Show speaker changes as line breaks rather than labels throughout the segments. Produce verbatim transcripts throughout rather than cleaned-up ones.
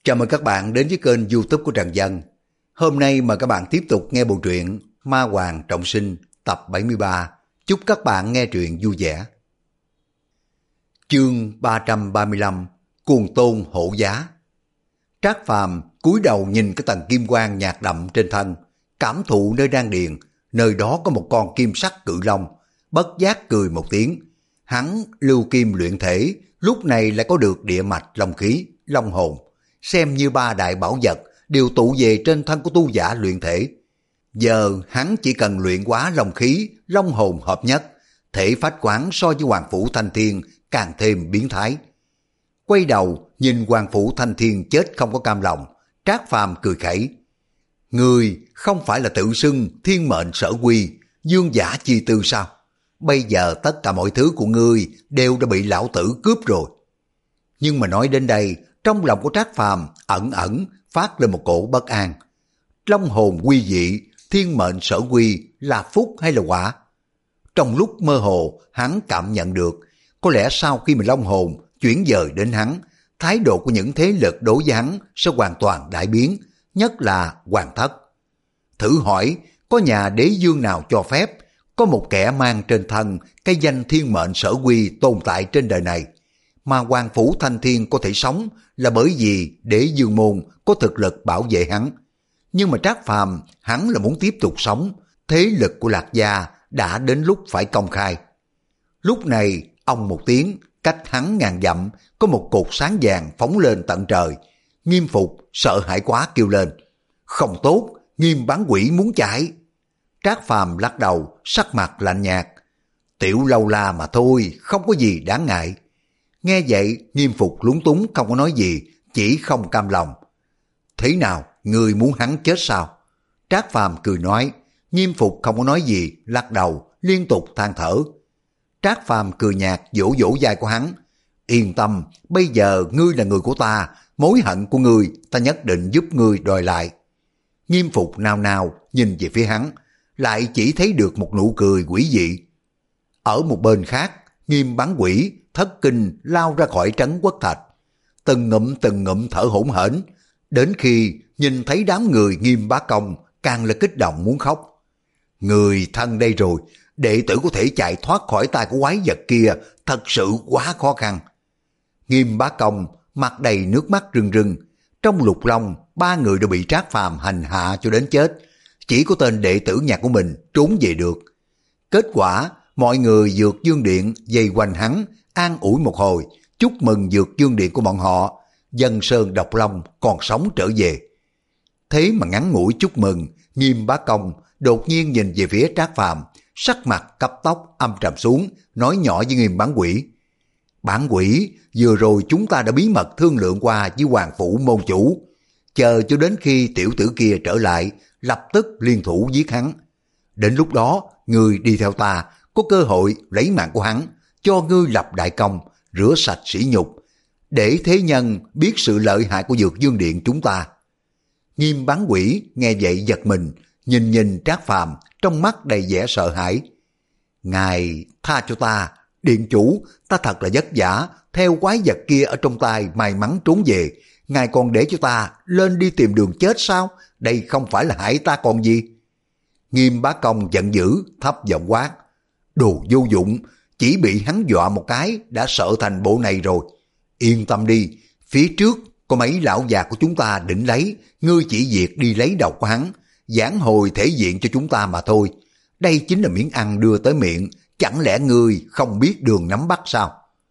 Chào mừng các bạn đến với kênh YouTube của Trần Dân. Hôm nay mời các bạn tiếp tục nghe bộ truyện Ma Hoàng Trọng Sinh tập bảy mươi ba. Chúc các bạn nghe truyện vui vẻ. Chương ba trăm ba mươi lăm. Cuồng tôn hổ giá. Trác Phàm cúi đầu nhìn cái tầng kim quang nhạt đậm trên thân, cảm thụ nơi đan điền, nơi đó có một con kim sắc cự long, bất giác cười một tiếng. Hắn lưu kim luyện thể, lúc này lại có được địa mạch long khí, long hồn, xem như ba đại bảo vật đều tụ về trên thân của tu giả luyện thể. Giờ hắn chỉ cần luyện hóa long khí, long hồn hợp nhất, thể phách quán so với Hoàng Phủ Thanh Thiên càng thêm biến thái. Quay đầu nhìn Hoàng Phủ Thanh Thiên chết không có cam lòng, Trác Phàm cười khẩy. Ngươi không phải là tự xưng thiên mệnh sở quy, dương giả chi tư sao? Bây giờ tất cả mọi thứ của ngươi đều đã bị lão tử cướp rồi. Nhưng mà nói đến đây, trong lòng của Trác Phàm ẩn ẩn phát lên một cổ bất an. Long hồn quy dị, thiên mệnh sở quy là phúc hay là quả? Trong lúc mơ hồ, hắn cảm nhận được, có lẽ sau khi mà long hồn chuyển dời đến hắn, thái độ của những thế lực đối với hắn sẽ hoàn toàn đại biến, nhất là Hoàng Thất. Thử hỏi, có nhà đế dương nào cho phép có một kẻ mang trên thân cái danh thiên mệnh sở quy tồn tại trên đời này, mà Hoàng Phủ Thanh Thiên có thể sống là bởi vì đế dương môn có thực lực bảo vệ hắn. Nhưng mà Trác Phàm hắn là muốn tiếp tục sống, thế lực của Lạc Gia đã đến lúc phải công khai. Lúc này, ông một tiếng, cách hắn ngàn dặm, có một cột sáng vàng phóng lên tận trời. Nghiêm Phục sợ hãi quá kêu lên. Không tốt, Nghiêm bán quỷ muốn chạy. Trác Phàm lắc đầu, sắc mặt lạnh nhạt. Tiểu lâu la mà thôi, không có gì đáng ngại. Nghe vậy, Nghiêm Phục lúng túng không có nói gì, chỉ không cam lòng. Thế nào, người muốn hắn chết sao? Trác Phàm cười nói. Nghiêm Phục không có nói gì, lắc đầu, liên tục than thở. Trác Phàm cười nhạt vỗ vỗ vai của hắn. Yên tâm, bây giờ ngươi là người của ta, mối hận của ngươi ta nhất định giúp ngươi đòi lại. Nghiêm Phục nao nao nhìn về phía hắn, lại chỉ thấy được một nụ cười quỷ dị. Ở một bên khác, Nghiêm bán quỷ thất kinh lao ra khỏi trấn Quốc Thạch, từng ngụm từng ngụm thở hổn hển, đến khi nhìn thấy đám người Nghiêm Bá Công càng là kích động muốn khóc. Người thân đây rồi, đệ tử có thể chạy thoát khỏi tay của quái vật kia thật sự quá khó khăn. Nghiêm Bá Công mặt đầy nước mắt rưng rưng. Trong Lục Long, ba người đều bị Trác Phàm hành hạ cho đến chết, chỉ có tên đệ tử nhạc của mình trốn về được. Kết quả, mọi người Dược Dương Điện vây quanh hắn, an ủi một hồi, chúc mừng Dược Dương Điện của bọn họ, Dân Sơn Độc Long còn sống trở về. Thế mà ngắn ngủi chúc mừng, Nghiêm Bá Công đột nhiên nhìn về phía Trác Phàm, sắc mặt cấp tốc âm trầm xuống, nói nhỏ với Nghiêm bán quỷ. Bản quỷ, vừa rồi chúng ta đã bí mật thương lượng qua với Hoàng Phủ môn chủ, chờ cho đến khi tiểu tử kia trở lại, lập tức liên thủ giết hắn. Đến lúc đó, ngươi đi theo ta, có cơ hội lấy mạng của hắn, cho ngươi lập đại công, rửa sạch sỉ nhục, để thế nhân biết sự lợi hại của Dược Dương Điện chúng ta. Nghiêm bán quỷ nghe vậy giật mình, nhìn nhìn Trác Phàm trong mắt đầy vẻ sợ hãi. Ngài tha cho ta, điện chủ, ta thật là vất vả, theo quái vật kia ở trong tay may mắn trốn về, ngài còn để cho ta lên đi tìm đường chết sao? Đây không phải là hại ta còn gì? Nghiêm Bá Công giận dữ, thấp giọng quát. Đồ vô dụng, chỉ bị hắn dọa một cái đã sợ thành bộ này rồi. Yên tâm đi, phía trước có mấy lão già của chúng ta định lấy, ngươi chỉ việc đi lấy đầu của hắn, giảng hồi thể diện cho chúng ta mà thôi. Đây chính là miếng ăn đưa tới miệng, chẳng lẽ ngươi không biết đường nắm bắt sao?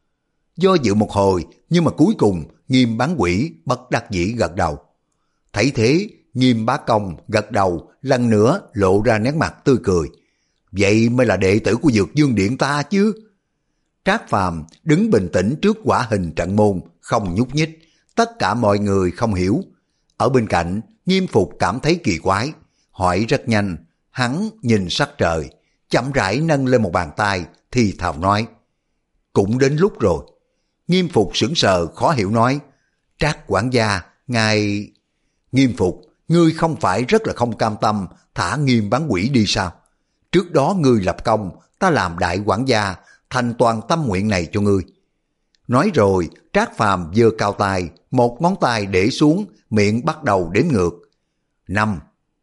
Do dự một hồi, nhưng mà cuối cùng Nghiêm bán quỷ bất đắc dĩ gật đầu. Thấy thế, Nghiêm Bá Công gật đầu, lần nữa lộ ra nét mặt tươi cười. Vậy mới là đệ tử của Dược Dương Điện ta chứ. Trác Phàm đứng bình tĩnh trước quả hình trận môn, không nhúc nhích, tất cả mọi người không hiểu. Ở bên cạnh, Nghiêm Phục cảm thấy kỳ quái, hỏi rất nhanh, hắn nhìn sắc trời, chậm rãi nâng lên một bàn tay, thì thào nói. Cũng đến lúc rồi. Nghiêm Phục sững sờ khó hiểu nói. Trác quản gia, ngài... Nghiêm Phục, ngươi không phải rất là không cam tâm thả Nghiêm bán quỷ đi sao? Trước đó ngươi lập công, ta làm đại quản gia, thành toàn tâm nguyện này cho ngươi. Nói rồi, Trác Phàm giơ cao tay, một ngón tay để xuống, miệng bắt đầu đếm ngược. Năm,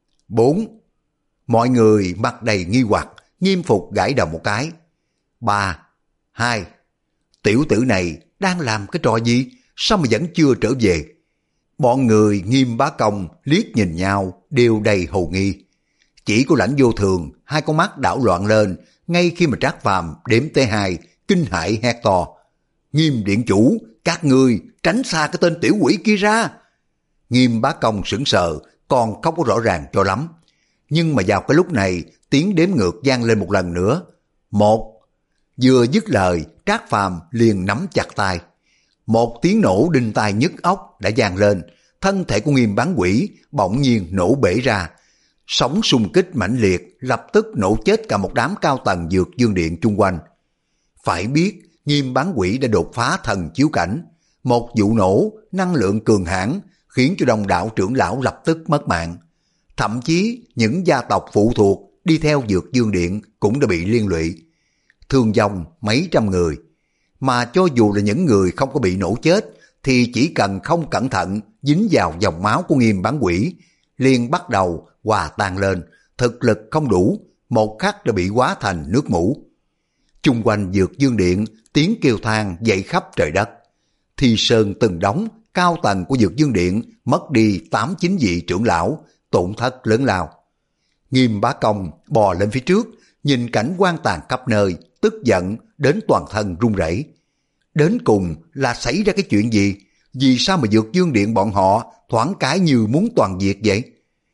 bốn, mọi người mặt đầy nghi hoặc, Nghiêm Phục gãi đầu một cái. Ba, hai, tiểu tử này đang làm cái trò gì, sao mà vẫn chưa trở về? Bọn người Nghiêm Bá Công liếc nhìn nhau đều đầy hồ nghi. Chỉ có Lãnh Vô Thường, hai con mắt đảo loạn lên, ngay khi mà Trác Phàm đếm tới hai, kinh hãi hét to. Nghiêm điện chủ, các ngươi tránh xa cái tên tiểu quỷ kia ra. Nghiêm Bá Công sững sờ, còn không có rõ ràng cho lắm. Nhưng mà vào cái lúc này, tiếng đếm ngược vang lên một lần nữa. Một. Vừa dứt lời, Trác Phàm liền nắm chặt tay. Một tiếng nổ đinh tai nhức óc đã vang lên, thân thể của Nghiêm Bán Quỷ bỗng nhiên nổ bể ra. Sóng xung kích mãnh liệt, lập tức nổ chết cả một đám cao tầng Dược Dương Điện chung quanh. Phải biết, Nghiêm Bán Quỷ đã đột phá thần chiếu cảnh. Một vụ nổ, năng lượng cường hãn khiến cho đông đảo trưởng lão lập tức mất mạng. Thậm chí, những gia tộc phụ thuộc đi theo Dược Dương Điện cũng đã bị liên lụy. Thương vong mấy trăm người. Mà cho dù là những người không có bị nổ chết, thì chỉ cần không cẩn thận dính vào dòng máu của Nghiêm Bán Quỷ, liền bắt đầu hòa tan lên, thực lực không đủ, một khắc đã bị hóa thành nước mũ. Chung quanh Dược Dương Điện, tiếng kêu than dậy khắp trời đất. Thi sơn từng đống, cao tầng của Dược Dương Điện mất đi tám chín vị trưởng lão, tổn thất lớn lao. Nghiêm Bá Công bò lên phía trước, nhìn cảnh quan tàn khắp nơi, tức giận đến toàn thân run rẩy. Đến cùng là xảy ra cái chuyện gì? Vì sao mà Dược Dương Điện bọn họ thoáng cái như muốn toàn diệt vậy?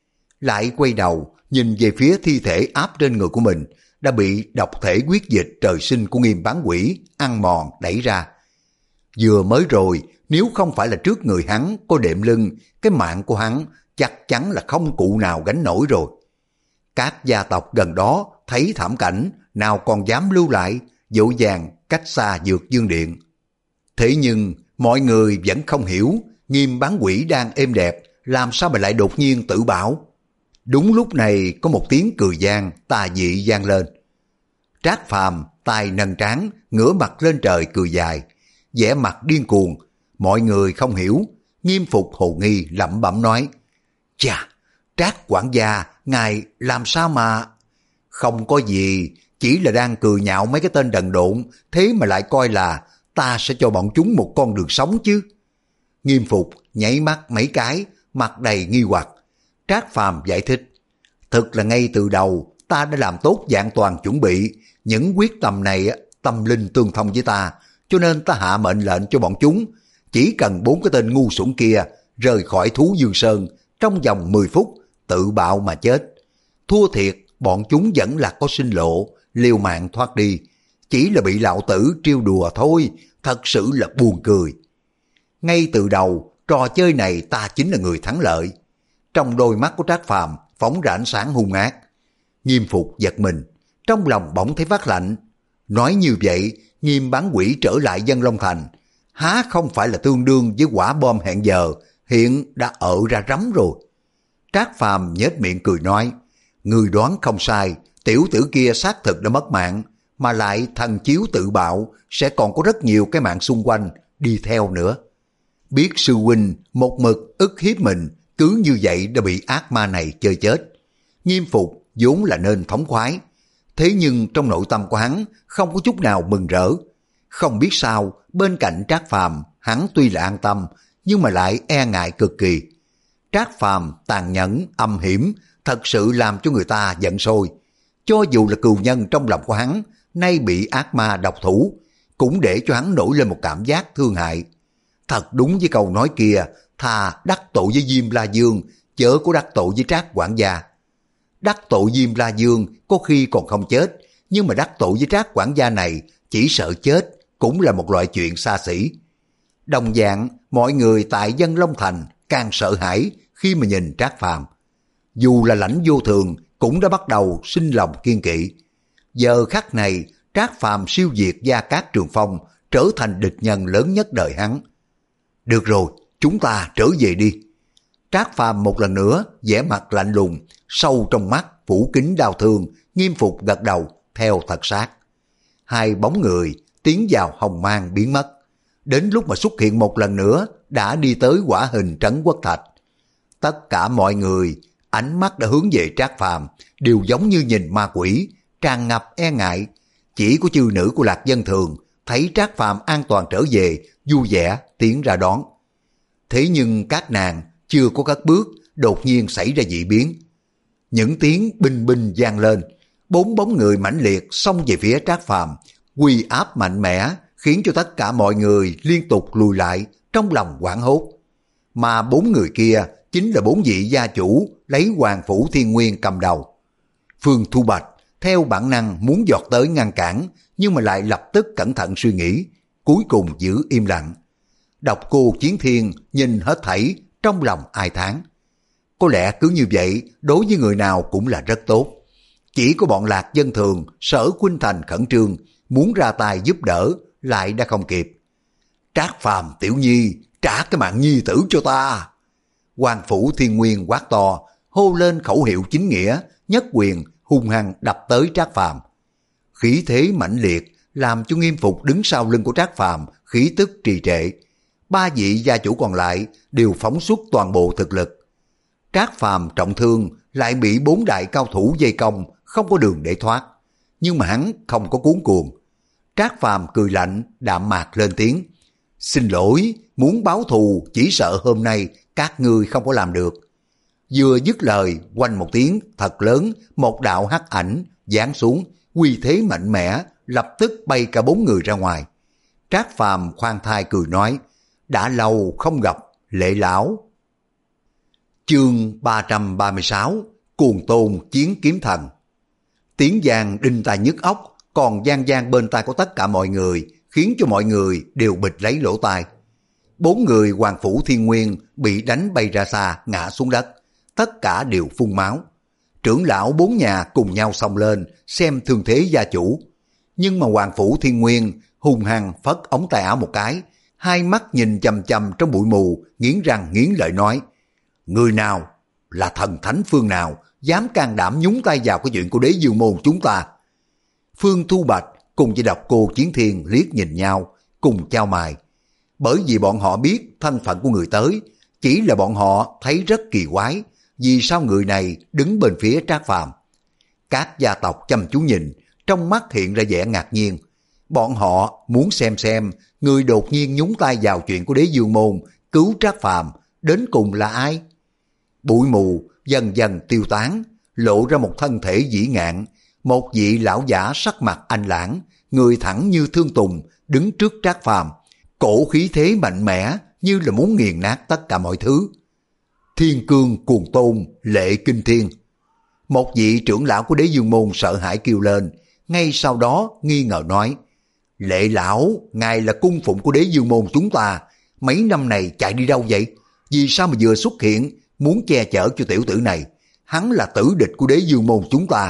Lại quay đầu, nhìn về phía thi thể áp trên người của mình, đã bị độc thể huyết dịch trời sinh của Nghiêm Bán Quỷ ăn mòn đẩy ra. Vừa mới rồi, nếu không phải là trước người hắn có đệm lưng, cái mạng của hắn chắc chắn là không cụ nào gánh nổi rồi. Các gia tộc gần đó thấy thảm cảnh, nào còn dám lưu lại, dỗ dàng cách xa Dược Dương Điện. Thế nhưng mọi người vẫn không hiểu, Nghiêm Bán Quỷ đang êm đẹp, làm sao mà lại đột nhiên tự bảo. Đúng lúc này có một tiếng cười gian tà dị vang lên. Trác Phàm tay nâng trán, ngửa mặt lên trời cười dài, vẻ mặt điên cuồng. Mọi người không hiểu, Nghiêm Phục hồ nghi lẩm bẩm nói: Chà, Trác quản gia, ngài làm sao mà... Không có gì, chỉ là đang cười nhạo mấy cái tên đần độn, thế mà lại coi là ta sẽ cho bọn chúng một con đường sống chứ. Nghiêm Phục nháy mắt mấy cái, mặt đầy nghi hoặc. Trác Phàm giải thích: Thực là ngay từ đầu ta đã làm tốt vạn toàn chuẩn bị, những quyết tâm này tâm linh tương thông với ta, cho nên ta hạ mệnh lệnh cho bọn chúng, chỉ cần bốn cái tên ngu xuẩn kia rời khỏi Thú Dương Sơn trong vòng mười phút, tự bạo mà chết. Thua thiệt, bọn chúng vẫn là có sinh lộ, liều mạng thoát đi, chỉ là bị lão tử trêu đùa thôi, thật sự là buồn cười. Ngay từ đầu, trò chơi này ta chính là người thắng lợi. Trong đôi mắt của Trác Phàm phóng ra ánh sáng hung ác. Nghiêm Phục giật mình, trong lòng bỗng thấy phát lạnh. Nói như vậy, Nghiêm Bán Quỷ trở lại Vân Long Thành, há không phải là tương đương với quả bom hẹn giờ, hiện đã ở ra rắm rồi. Trác Phàm nhếch miệng cười nói: Người đoán không sai, tiểu tử kia xác thực đã mất mạng, mà lại thần chiếu tự bạo, sẽ còn có rất nhiều cái mạng xung quanh đi theo nữa. Biết sư huynh một mực ức hiếp mình, cứ như vậy đã bị ác ma này chơi chết. Nghiêm Phục vốn là nên thống khoái, thế nhưng trong nội tâm của hắn không có chút nào mừng rỡ. Không biết sao, bên cạnh Trác Phàm, hắn tuy là an tâm, nhưng mà lại e ngại cực kỳ. Trác Phàm tàn nhẫn, âm hiểm, thật sự làm cho người ta giận sôi. Cho dù là cừu nhân trong lòng của hắn, nay bị ác ma độc thủ, cũng để cho hắn nổi lên một cảm giác thương hại. Thật đúng với câu nói kia, thà đắc tội với Diêm La Dương, chớ có đắc tội với Trác quản gia. Đắc tội Diêm La Dương có khi còn không chết, nhưng mà đắc tội với Trác quản gia này, chỉ sợ chết cũng là một loại chuyện xa xỉ. Đồng dạng, mọi người tại Vân Long Thành càng sợ hãi khi mà nhìn Trác Phàm. Dù là Lãnh Vô Thường cũng đã bắt đầu sinh lòng kiên kỵ. Giờ khắc này, Trác Phàm siêu diệt Gia Cát Trường Phong, trở thành địch nhân lớn nhất đời hắn. Được rồi, chúng ta trở về đi. Trác Phàm một lần nữa vẻ mặt lạnh lùng, sâu trong mắt phủ kín đau thương, Nghiêm Phục gật đầu theo thật sát. Hai bóng người tiến vào hồng mang biến mất. đến lúc mà xuất hiện một lần nữa đã đi tới quả hình Trấn Quốc Thạch. Tất cả mọi người, ánh mắt đã hướng về Trác Phàm, đều giống như nhìn ma quỷ, tràn ngập e ngại. Chỉ có chư nữ của Lạc Dân Thường thấy Trác Phàm an toàn trở về, vui vẻ tiến ra đón. Thế nhưng các nàng chưa có cất bước, đột nhiên xảy ra dị biến. Những tiếng binh binh vang lên, bốn bóng người mãnh liệt xông về phía Trác Phàm, uy áp mạnh mẽ khiến cho tất cả mọi người liên tục lùi lại trong lòng hoảng hốt. Mà bốn người kia chính là bốn vị gia chủ lấy Hoàng Phủ Thiên Nguyên cầm đầu. Phương Thu Bạch theo bản năng muốn giọt tới ngăn cản, nhưng mà lại lập tức cẩn thận suy nghĩ, cuối cùng giữ im lặng. Độc Cô Chiến Thiên nhìn hết thảy, trong lòng ai thán. Có lẽ cứ như vậy đối với người nào cũng là rất tốt. Chỉ có bọn Lạc Dân Thường, Sở Khuynh Thành khẩn trương muốn ra tay giúp đỡ, lại đã không kịp. Trác Phàm tiểu nhi, trả cái mạng nhi tử cho ta. Hoàng Phủ Thiên Nguyên quát to, hô lên khẩu hiệu chính nghĩa, nhất quyền hung hăng đập tới Trác Phàm. Khí thế mãnh liệt làm cho Nghiêm Phục đứng sau lưng của Trác Phàm khí tức trì trệ. Ba vị gia chủ còn lại đều phóng xuất toàn bộ thực lực. Trác Phàm trọng thương lại bị bốn đại cao thủ vây công, không có đường để thoát. Nhưng mà hắn không có cuống cuồng. Trác Phàm cười lạnh, đạm mạc lên tiếng. Xin lỗi, muốn báo thù chỉ sợ hôm nay các ngươi không có làm được. Vừa dứt lời, quanh một tiếng thật lớn, một đạo hắc ảnh giáng xuống, uy thế mạnh mẽ, lập tức bay cả bốn người ra ngoài. Trác Phàm khoan thai cười nói, đã lâu không gặp Lệ lão. Chương ba trăm ba mươi sáu, Cuồng Tôn chiến kiếm thần. Tiếng vang đinh tai nhức óc, còn vang vang bên tai của tất cả mọi người, khiến cho mọi người đều bịt lấy lỗ tai. Bốn người Hoàng Phủ Thiên Nguyên bị đánh bay ra xa, ngã xuống đất, tất cả đều phun máu. Trưởng lão bốn nhà cùng nhau xông lên xem thương thế gia chủ. Nhưng mà Hoàng Phủ Thiên Nguyên hung hăng phất ống tay áo một cái, hai mắt nhìn chằm chằm trong bụi mù, nghiến răng nghiến lợi nói, người nào, là thần thánh phương nào, dám can đảm nhúng tay vào cái chuyện của Đế Dương môn chúng ta. Phương Thu Bạch cùng với Độc Cô Chiến Thiên liếc nhìn nhau, cùng chau mày. Bởi vì bọn họ biết thân phận của người tới, chỉ là bọn họ thấy rất kỳ quái, vì sao người này đứng bên phía Trác Phàm. Các gia tộc chăm chú nhìn, trong mắt hiện ra vẻ ngạc nhiên. Bọn họ muốn xem xem người đột nhiên nhúng tay vào chuyện của Đế Dương môn cứu Trác Phàm đến cùng là ai. Bụi mù dần dần tiêu tán, lộ ra một thân thể vĩ ngạn, một vị lão giả sắc mặt anh lãng, người thẳng như Thương Tùng, đứng trước Trác Phàm, cổ khí thế mạnh mẽ như là muốn nghiền nát tất cả mọi thứ. Thiên Cương Cuồng Tôn Lệ Kinh Thiên. Một vị trưởng lão của Đế Dương môn sợ hãi kêu lên, ngay sau đó nghi ngờ nói, Lệ lão, ngài là cung phụng của Đế Dương môn chúng ta, mấy năm này chạy đi đâu vậy? Vì sao mà vừa xuất hiện muốn che chở cho tiểu tử này? Hắn là tử địch của Đế Dương môn chúng ta.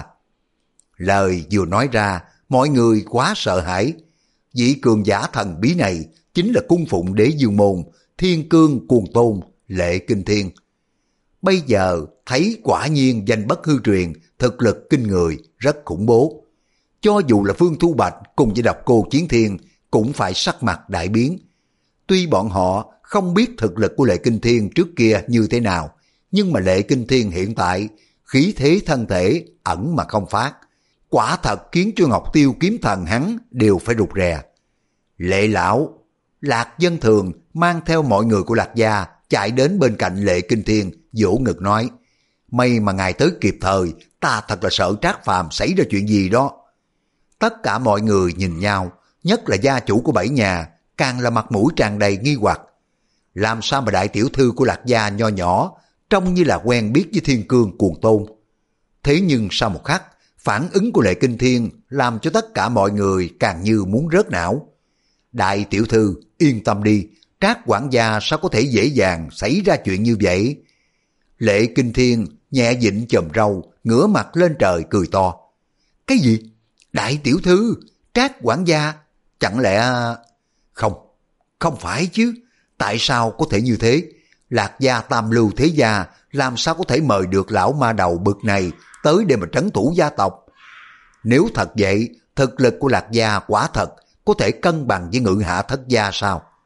Lời vừa nói ra, mọi người quá sợ hãi. Vị cường giả thần bí này chính là cung phụng Đế Dương môn, Thiên Cương Cuồng Tôn Lệ Kinh Thiên. Bây giờ thấy quả nhiên danh bất hư truyền, thực lực kinh người, rất khủng bố. Cho dù là Phương Thu Bạch cùng với Độc Cô Chiến Thiên cũng phải sắc mặt đại biến. Tuy bọn họ không biết thực lực của Lệ Kinh Thiên trước kia như thế nào, nhưng mà Lệ Kinh Thiên hiện tại khí thế thân thể ẩn mà không phát, quả thật khiến cho Ngọc Tiêu kiếm thần hắn đều phải rụt rè. Lệ lão, Lạc Dân Thường mang theo mọi người của Lạc gia chạy đến bên cạnh Lệ Kinh Thiên, vỗ ngực nói, may mà ngài tới kịp thời, ta thật là sợ Trác Phàm xảy ra chuyện gì đó. Tất cả mọi người nhìn nhau, nhất là gia chủ của bảy nhà, càng là mặt mũi tràn đầy nghi hoặc. Làm sao mà đại tiểu thư của Lạc gia nho nhỏ, trông như là quen biết với Thiên Cương Cuồng Tôn. Thế nhưng sau một khắc, phản ứng của Lệ Kinh Thiên làm cho tất cả mọi người càng như muốn rớt não. Đại tiểu thư, yên tâm đi, Trác quản gia sao có thể dễ dàng xảy ra chuyện như vậy? Lệ Kinh Thiên nhẹ dịnh chòm râu, ngửa mặt lên trời cười to. Cái gì? Đại tiểu thư, Trác quản gia, chẳng lẽ... Không, không phải chứ, tại sao có thể như thế? Lạc gia tam lưu thế gia làm sao có thể mời được lão ma đầu bực này tới để mà trấn thủ gia tộc? Nếu thật vậy, thực lực của Lạc gia quả thật có thể cân bằng với Ngự Hạ thất gia sao?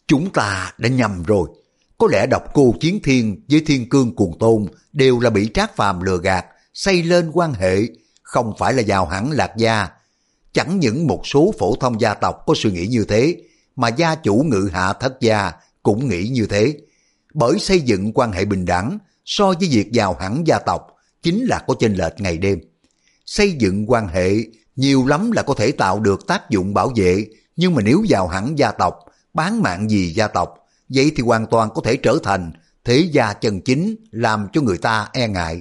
Chúng ta đã nhầm rồi. Có lẽ độc cô Chiến Thiên với Thiên Cương Cuồng Tôn đều là bị Trác Phàm lừa gạt, xây lên quan hệ, không phải là vào hẳn Lạc Gia. Chẳng những một số phổ thông gia tộc có suy nghĩ như thế, mà gia chủ Ngự Hạ Thất Gia cũng nghĩ như thế. Bởi xây dựng quan hệ bình đẳng so với việc vào hẳn gia tộc chính là có chênh lệch ngày đêm. Xây dựng quan hệ nhiều lắm là có thể tạo được tác dụng bảo vệ, nhưng mà nếu vào hẳn gia tộc, bán mạng vì gia tộc, vậy thì hoàn toàn có thể trở thành thế gia chân chính, làm cho người ta e ngại.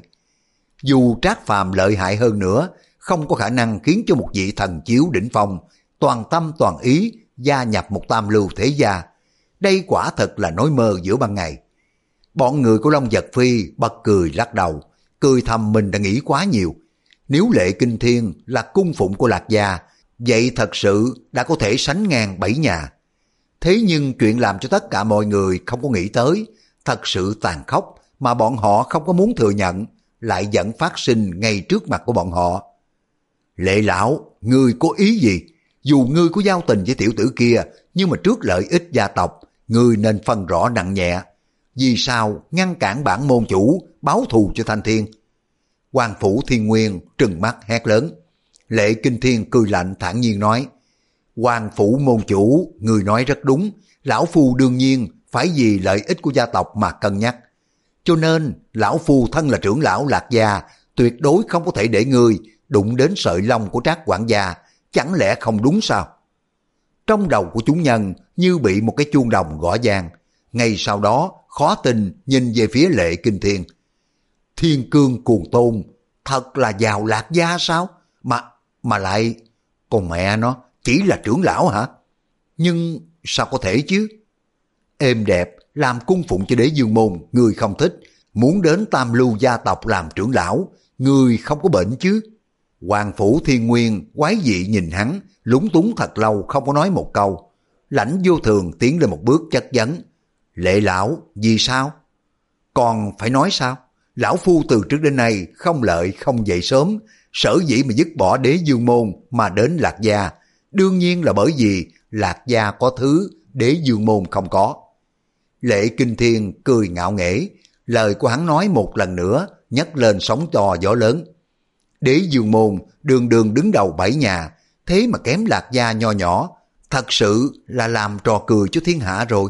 Dù Trác Phàm lợi hại hơn nữa, không có khả năng khiến cho một vị thần chiếu đỉnh phong toàn tâm toàn ý gia nhập một tam lưu thế gia. Đây quả thật là nói mơ giữa ban ngày. Bọn người của Long Vật Phi bật cười lắc đầu, cười thầm mình đã nghĩ quá nhiều. Nếu Lệ Kinh Thiên là cung phụng của Lạc Gia, vậy thật sự đã có thể sánh ngang bảy nhà. Thế nhưng chuyện làm cho tất cả mọi người không có nghĩ tới, thật sự tàn khốc mà bọn họ không có muốn thừa nhận, lại vẫn phát sinh ngay trước mặt của bọn họ. Lệ lão, ngươi có ý gì? Dù ngươi có giao tình với tiểu tử kia, nhưng mà trước lợi ích gia tộc, ngươi nên phân rõ nặng nhẹ. Vì sao ngăn cản bản môn chủ báo thù cho Thanh Thiên? Hoàng Phủ Thiên Nguyên trừng mắt hét lớn. Lệ Kinh Thiên cười lạnh thản nhiên nói, Hoàng Phủ môn chủ, người nói rất đúng, lão phu đương nhiên phải vì lợi ích của gia tộc mà cân nhắc. Cho nên, lão phu thân là trưởng lão Lạc Gia, tuyệt đối không có thể để ngươi đụng đến sợi lông của Trác quản gia, chẳng lẽ không đúng sao? Trong đầu của chúng nhân như bị một cái chuông đồng gõ vang. Ngay sau đó, khó tin nhìn về phía Lệ Kinh Thiên. Thiên Cương Cuồng Tôn, thật là vào Lạc Gia sao? Mà, mà lại, con mẹ nó, chỉ là trưởng lão hả? Nhưng sao có thể chứ? Êm đẹp, làm cung phụng cho Đế Dương môn, người không thích. Muốn đến tam lưu gia tộc làm trưởng lão, người không có bệnh chứ? Hoàng Phủ Thiên Nguyên quái dị nhìn hắn, lúng túng thật lâu không có nói một câu. Lãnh Vô Thường tiến lên một bước chất vấn. Lệ lão, vì sao? Còn phải nói sao? Lão phu từ trước đến nay không lợi không dậy sớm, sở dĩ mà dứt bỏ Đế Dương môn mà đến Lạc Gia, đương nhiên là bởi vì Lạc Gia có thứ Đế Dương môn không có. Lệ Kinh Thiên cười ngạo nghễ, lời của hắn nói một lần nữa nhấc lên sóng to gió lớn. Đế Dương môn đường đường đứng đầu bảy nhà, thế mà kém Lạc Gia nho nhỏ, thật sự là làm trò cười cho thiên hạ rồi.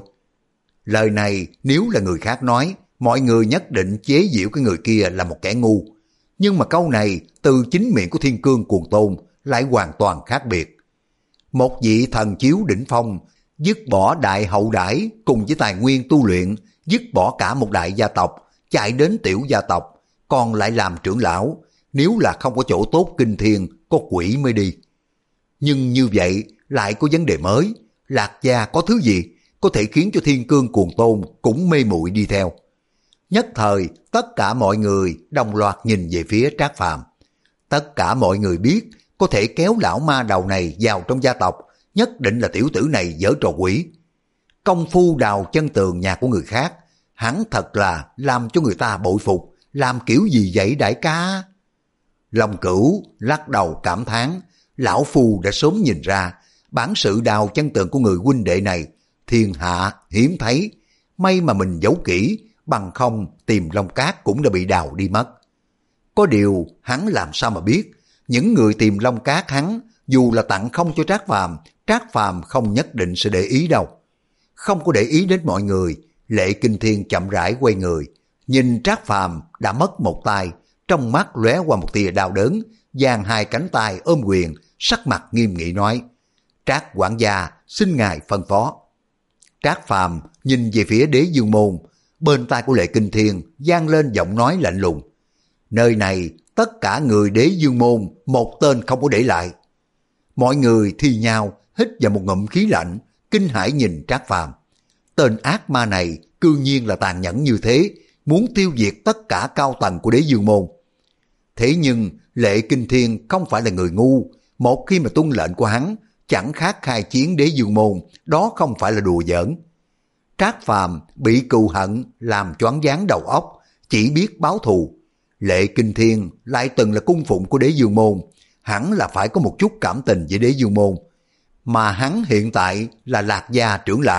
Lời này nếu là người khác nói, mọi người nhất định chế giễu cái người kia là một kẻ ngu. Nhưng mà câu này từ chính miệng của Thiên Cương Cuồng Tôn lại hoàn toàn khác biệt. Một vị thần chiếu đỉnh phong, dứt bỏ đại hậu đãi cùng với tài nguyên tu luyện, dứt bỏ cả một đại gia tộc, chạy đến tiểu gia tộc, còn lại làm trưởng lão, nếu là không có chỗ tốt kinh thiên, có quỷ mới đi. Nhưng như vậy lại có vấn đề mới, Lạc Gia có thứ gì có thể khiến cho Thiên Cương Cuồng Tôn cũng mê muội đi theo? Nhất thời, tất cả mọi người đồng loạt nhìn về phía Trác Phàm. Tất cả mọi người biết, có thể kéo lão ma đầu này vào trong gia tộc, nhất định là tiểu tử này giở trò quỷ. Công phu đào chân tường nhà của người khác, hắn thật là làm cho người ta bội phục, làm kiểu gì vậy đại ca? Long Cửu lắc đầu cảm thán, lão phu đã sớm nhìn ra, bản sự đào chân tường của người huynh đệ này, thiên hạ hiếm thấy, may mà mình giấu kỹ, bằng không tìm Long Cát cũng đã bị đào đi mất. Có điều hắn làm sao mà biết, những người tìm Long Cát hắn, dù là tặng không cho Trác Phàm, Trác Phàm không nhất định sẽ để ý đâu. Không có để ý đến mọi người, Lệ Kinh Thiên chậm rãi quay người, nhìn Trác Phàm đã mất một tay, trong mắt lóe qua một tia đau đớn, giang hai cánh tay ôm quyền, sắc mặt nghiêm nghị nói, Trác quản gia xin ngài phân phó. Trác Phàm nhìn về phía Đế Dương môn, bên tai của Lệ Kinh Thiên vang lên giọng nói lạnh lùng, nơi này tất cả người Đế Dương môn một tên không có để lại. Mọi người thi nhau hít vào một ngụm khí lạnh, kinh hãi nhìn Trác Phàm. Tên ác ma này cư nhiên là tàn nhẫn như thế, muốn tiêu diệt tất cả cao tầng của Đế Dương môn. Thế nhưng Lệ Kinh Thiên không phải là người ngu, một khi mà tuân lệnh của hắn, chẳng khác khai chiến Đế Dương môn, đó không phải là đùa giỡn. Trác Phàm bị cừu hận làm choáng váng đầu óc, chỉ biết báo thù. Lệ Kinh Thiên lại từng là cung phụng của Đế Dương môn, hẳn là phải có một chút cảm tình với Đế Dương môn. Mà hắn hiện tại là Lạc Gia trưởng lão,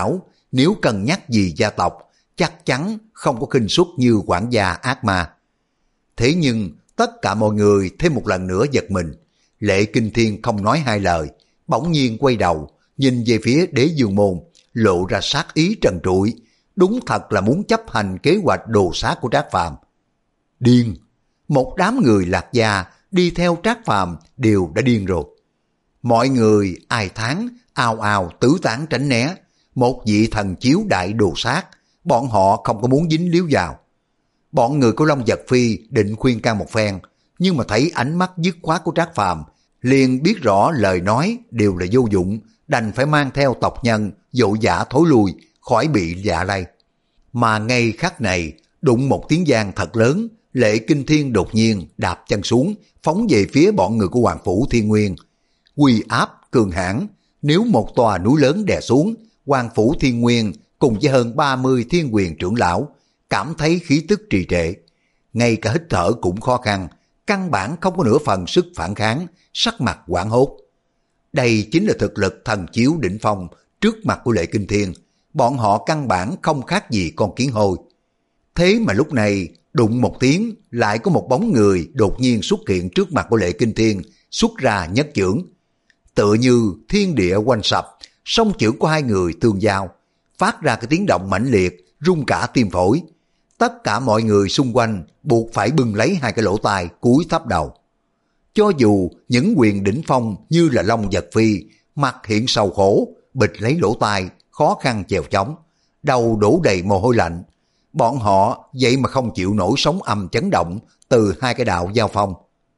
nếu cân nhắc vì gia tộc, chắc chắn không có khinh suất như quản gia ác ma. Thế nhưng tất cả mọi người thêm một lần nữa giật mình. Lệ Kinh Thiên không nói hai lời, bỗng nhiên quay đầu, nhìn về phía Đế Dương Môn, lộ ra sát ý trần trụi, đúng thật là muốn chấp hành kế hoạch đồ sát của Trác Phàm. Điên! Một đám người Lạc Gia đi theo Trác Phàm đều đã điên rồi. Mọi người ai thán, ào ào tứ tán tránh né, một vị thần chiếu đại đồ sát, bọn họ không có muốn dính líu vào. Bọn người của Long Vật Phi định khuyên can một phen, nhưng mà thấy ánh mắt dứt khoát của Trác Phàm, liền biết rõ lời nói đều là vô dụng, đành phải mang theo tộc nhân dội dã thối lui khỏi bị dạ lây. Mà ngay khắc này, đụng một tiếng vang thật lớn, Lệ Kinh Thiên đột nhiên đạp chân xuống, phóng về phía bọn người của Hoàng Phủ Thiên Nguyên. Uy áp cường hãn, nếu một tòa núi lớn đè xuống, Hoàng Phủ Thiên Nguyên cùng với hơn ba mươi thiên quyền trưởng lão cảm thấy khí tức trì trệ, ngay cả hít thở cũng khó khăn, căn bản không có nửa phần sức phản kháng, sắc mặt hoảng hốt. Đây chính là thực lực thần chiếu đỉnh phong trước mặt của Lệ Kinh Thiên, bọn họ căn bản không khác gì con kiến hôi. Thế mà lúc này đụng một tiếng, lại có một bóng người đột nhiên xuất hiện trước mặt của Lệ Kinh Thiên, xuất ra nhất chưởng. Tựa như thiên địa quanh sập, song chưởng của hai người tương giao, phát ra cái tiếng động mãnh liệt, rung cả tim phổi. Tất cả mọi người xung quanh buộc phải bưng lấy hai cái lỗ tai cúi thấp đầu. Cho dù những quyền đỉnh phong như là Long Vật Phi, mặt hiện sầu khổ, bịt lấy lỗ tai, khó khăn chèo chống, đầu đổ đầy mồ hôi lạnh. Bọn họ vậy mà không chịu nổi sóng âm chấn động từ hai cái đạo giao phong.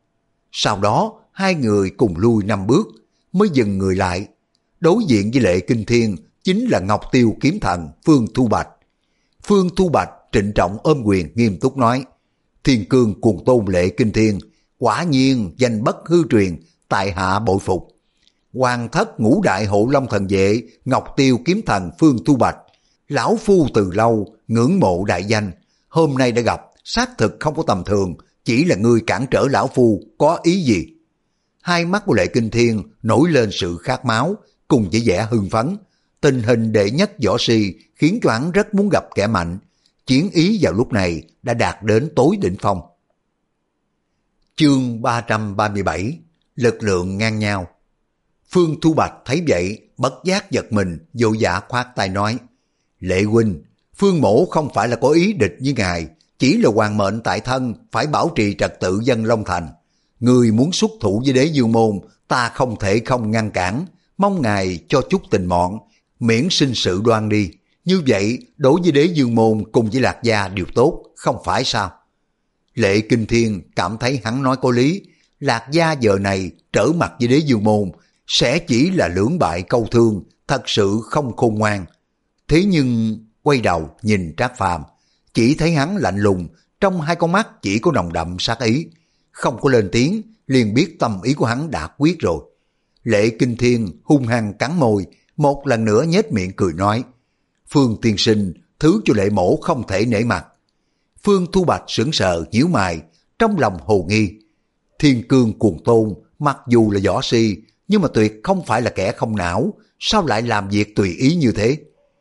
Sau đó hai người cùng lui năm bước mới dừng người lại. Đối diện với Lệ Kinh Thiên chính là Ngọc Tiêu kiếm thần Phương Thu Bạch. Phương Thu Bạch trịnh trọng ôm quyền nghiêm túc nói: Thiên Cương Cuồng Tôn Lệ Kinh Thiên, quả nhiên danh bất hư truyền, tại hạ bội phục. Hoàng thất ngũ đại hộ long thần vệ Ngọc Tiêu kiếm thần Phương Thu Bạch, lão phu từ lâu ngưỡng mộ đại danh, hôm nay đã gặp, xác thực không có tầm thường, chỉ là ngươi cản trở lão phu có ý gì? Hai mắt của Lệ Kinh Thiên nổi lên sự khát máu cùng với vẻ hưng phấn. Tình hình đệ nhất võ si khiến cho hắn rất muốn gặp kẻ mạnh. Chiến ý vào lúc này đã đạt đến tối đỉnh phong. Chương ba trăm ba mươi bảy, lực lượng ngang nhau. Phương Thu Bạch thấy vậy, bất giác giật mình, vội vã khoát tay nói: Lệ huynh, Phương mỗ không phải là có ý địch với ngài, chỉ là hoàng mệnh tại thân phải bảo trì trật tự dân Long Thành. Người muốn xuất thủ với Đế Dương Môn, ta không thể không ngăn cản, mong ngài cho chút tình mọn, miễn sinh sự đoan đi. Như vậy đối với Đế Dương Môn cùng với Lạc Gia đều tốt, không phải sao? Lệ Kinh Thiên cảm thấy hắn nói có lý. Lạc Gia giờ này trở mặt với Đế Dương Môn sẽ chỉ là lưỡng bại câu thương, thật sự không khôn ngoan. Thế nhưng quay đầu nhìn Trác Phàm, chỉ thấy hắn lạnh lùng, trong hai con mắt chỉ có nồng đậm sát ý, không có lên tiếng, liền biết tâm ý của hắn đã quyết rồi. Lệ Kinh Thiên hung hăng cắn môi, một lần nữa nhếch miệng cười nói: Phương tiên sinh, thứ cho Lệ mổ không thể nể mặt. Phương Thu Bạch sững sờ nhíu mày, trong lòng hồ nghi. Thiên Cương Cuồng Tôn mặc dù là võ si, nhưng mà tuyệt không phải là kẻ không não, sao lại làm việc tùy ý như thế?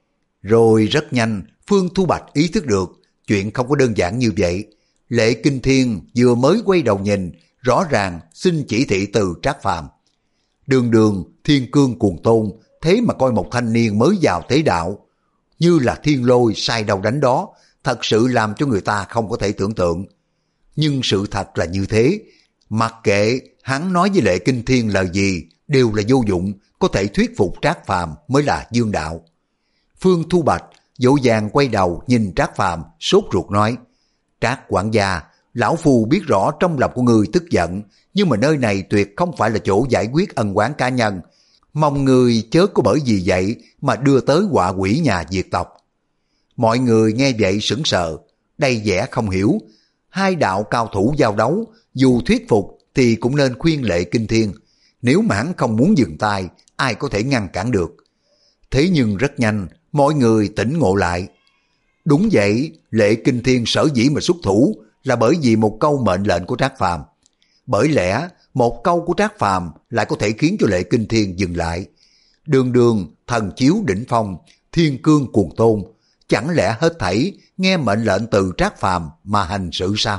Rồi rất nhanh, Phương Thu Bạch ý thức được chuyện không có đơn giản như vậy. Lệ Kinh Thiên vừa mới quay đầu nhìn, rõ ràng xin chỉ thị từ Trác Phàm. Đường đường Thiên Cương Cuồng Tôn, thế mà coi một thanh niên mới vào thế đạo như là thiên lôi sai đầu đánh đó, thật sự làm cho người ta không có thể tưởng tượng. Nhưng sự thật là như thế, mặc kệ hắn nói với Lệ Kinh Thiên lời gì đều là vô dụng, có thể thuyết phục Trác Phàm mới là dương đạo. Phương Thu Bạch dỗ dàng quay đầu nhìn Trác Phàm, sốt ruột nói: Trác quản gia, lão phu biết rõ trong lòng của người tức giận, nhưng mà nơi này tuyệt không phải là chỗ giải quyết ân oán cá nhân, mong người chớ có bởi vì vậy mà đưa tới họa quỷ nhà diệt tộc. Mọi người nghe vậy sững sờ, đầy vẻ không hiểu. Hai đạo cao thủ giao đấu, dù thuyết phục thì cũng nên khuyên Lệ Kinh Thiên, nếu mà hắn không muốn dừng tay, ai có thể ngăn cản được. Thế nhưng rất nhanh, mọi người tỉnh ngộ lại. Đúng vậy, Lệ Kinh Thiên sở dĩ mà xuất thủ là bởi vì một câu mệnh lệnh của Trác Phàm. Bởi lẽ một câu của Trác Phàm lại có thể khiến cho Lệ Kinh Thiên dừng lại. Đường đường thần chiếu đỉnh phong, Thiên Cương Cuồng Tôn, chẳng lẽ hết thảy nghe mệnh lệnh từ Trác Phàm mà hành sự sao?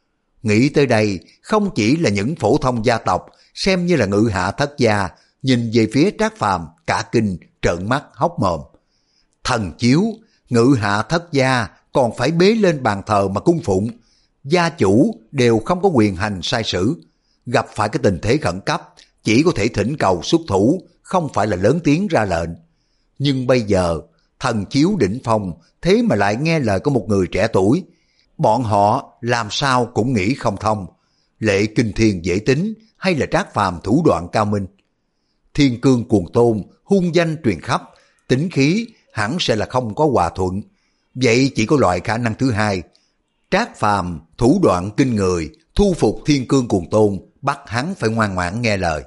Nghĩ tới đây, không chỉ là những phổ thông gia tộc xem như là ngự hạ thất gia, nhìn về phía Trác Phàm cả kinh trợn mắt hốc mồm. Thần chiếu, ngự hạ thất gia còn phải bế lên bàn thờ mà cung phụng, gia chủ đều không có quyền hành sai sử. Gặp phải cái tình thế khẩn cấp, chỉ có thể thỉnh cầu xuất thủ, không phải là lớn tiếng ra lệnh. Nhưng bây giờ, thần chiếu đỉnh phong, thế mà lại nghe lời của một người trẻ tuổi. Bọn họ làm sao cũng nghĩ không thông. Lệ Kinh Thiên dễ tính hay là Trác Phàm thủ đoạn cao minh? Thiên Cương Cuồng Tôn, hung danh truyền khắp, tính khí hẳn sẽ là không có hòa thuận. Vậy chỉ có loại khả năng thứ hai. Trác Phàm thủ đoạn kinh người, thu phục Thiên Cương Cuồng Tôn, bắt hắn phải ngoan ngoãn nghe lời.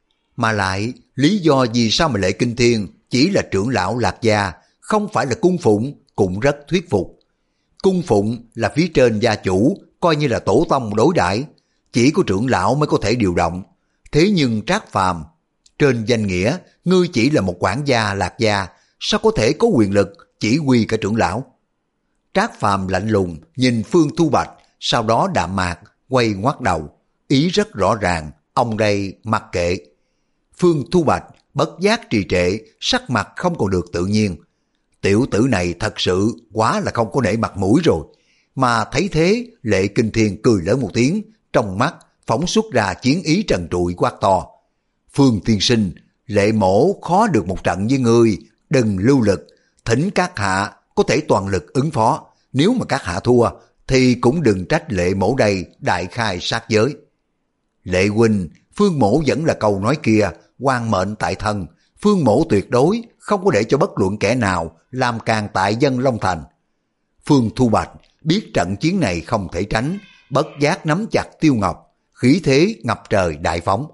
Mà lại, lý do vì sao mà Lệ Kinh Thiên chỉ là trưởng lão Lạc Gia, không phải là cung phụng, cũng rất thuyết phục. Cung phụng là phía trên gia chủ, coi như là tổ tông đối đãi, chỉ có trưởng lão mới có thể điều động. Thế nhưng Trác Phàm, trên danh nghĩa, ngươi chỉ là một quản gia Lạc Gia, sao có thể có quyền lực chỉ huy cả trưởng lão? Trác Phàm lạnh lùng nhìn Phương Thu Bạch, sau đó đạm mạc, quay ngoắt đầu, ý rất rõ ràng, ông đây mặc kệ. Phương Thu Bạch bất giác trì trệ, sắc mặt không còn được tự nhiên. Tiểu tử này thật sự quá là không có nể mặt mũi rồi. Mà thấy thế, Lệ Kinh Thiên cười lớn một tiếng, trong mắt phóng xuất ra chiến ý trần trụi quát to. Phương tiên sinh, Lệ mổ khó được một trận với ngươi, đừng lưu lực, thỉnh các hạ có thể toàn lực ứng phó. Nếu mà các hạ thua, thì cũng đừng trách Lệ mổ đây đại khai sát giới. Lệ huynh, Phương mổ vẫn là câu nói kia, quan mệnh tại thân, Phương mổ tuyệt đối không có để cho bất luận kẻ nào làm càng tại dân Long Thành. Phương Thu Bạch biết trận chiến này không thể tránh, bất giác nắm chặt Tiêu Ngọc, khí thế ngập trời đại phóng.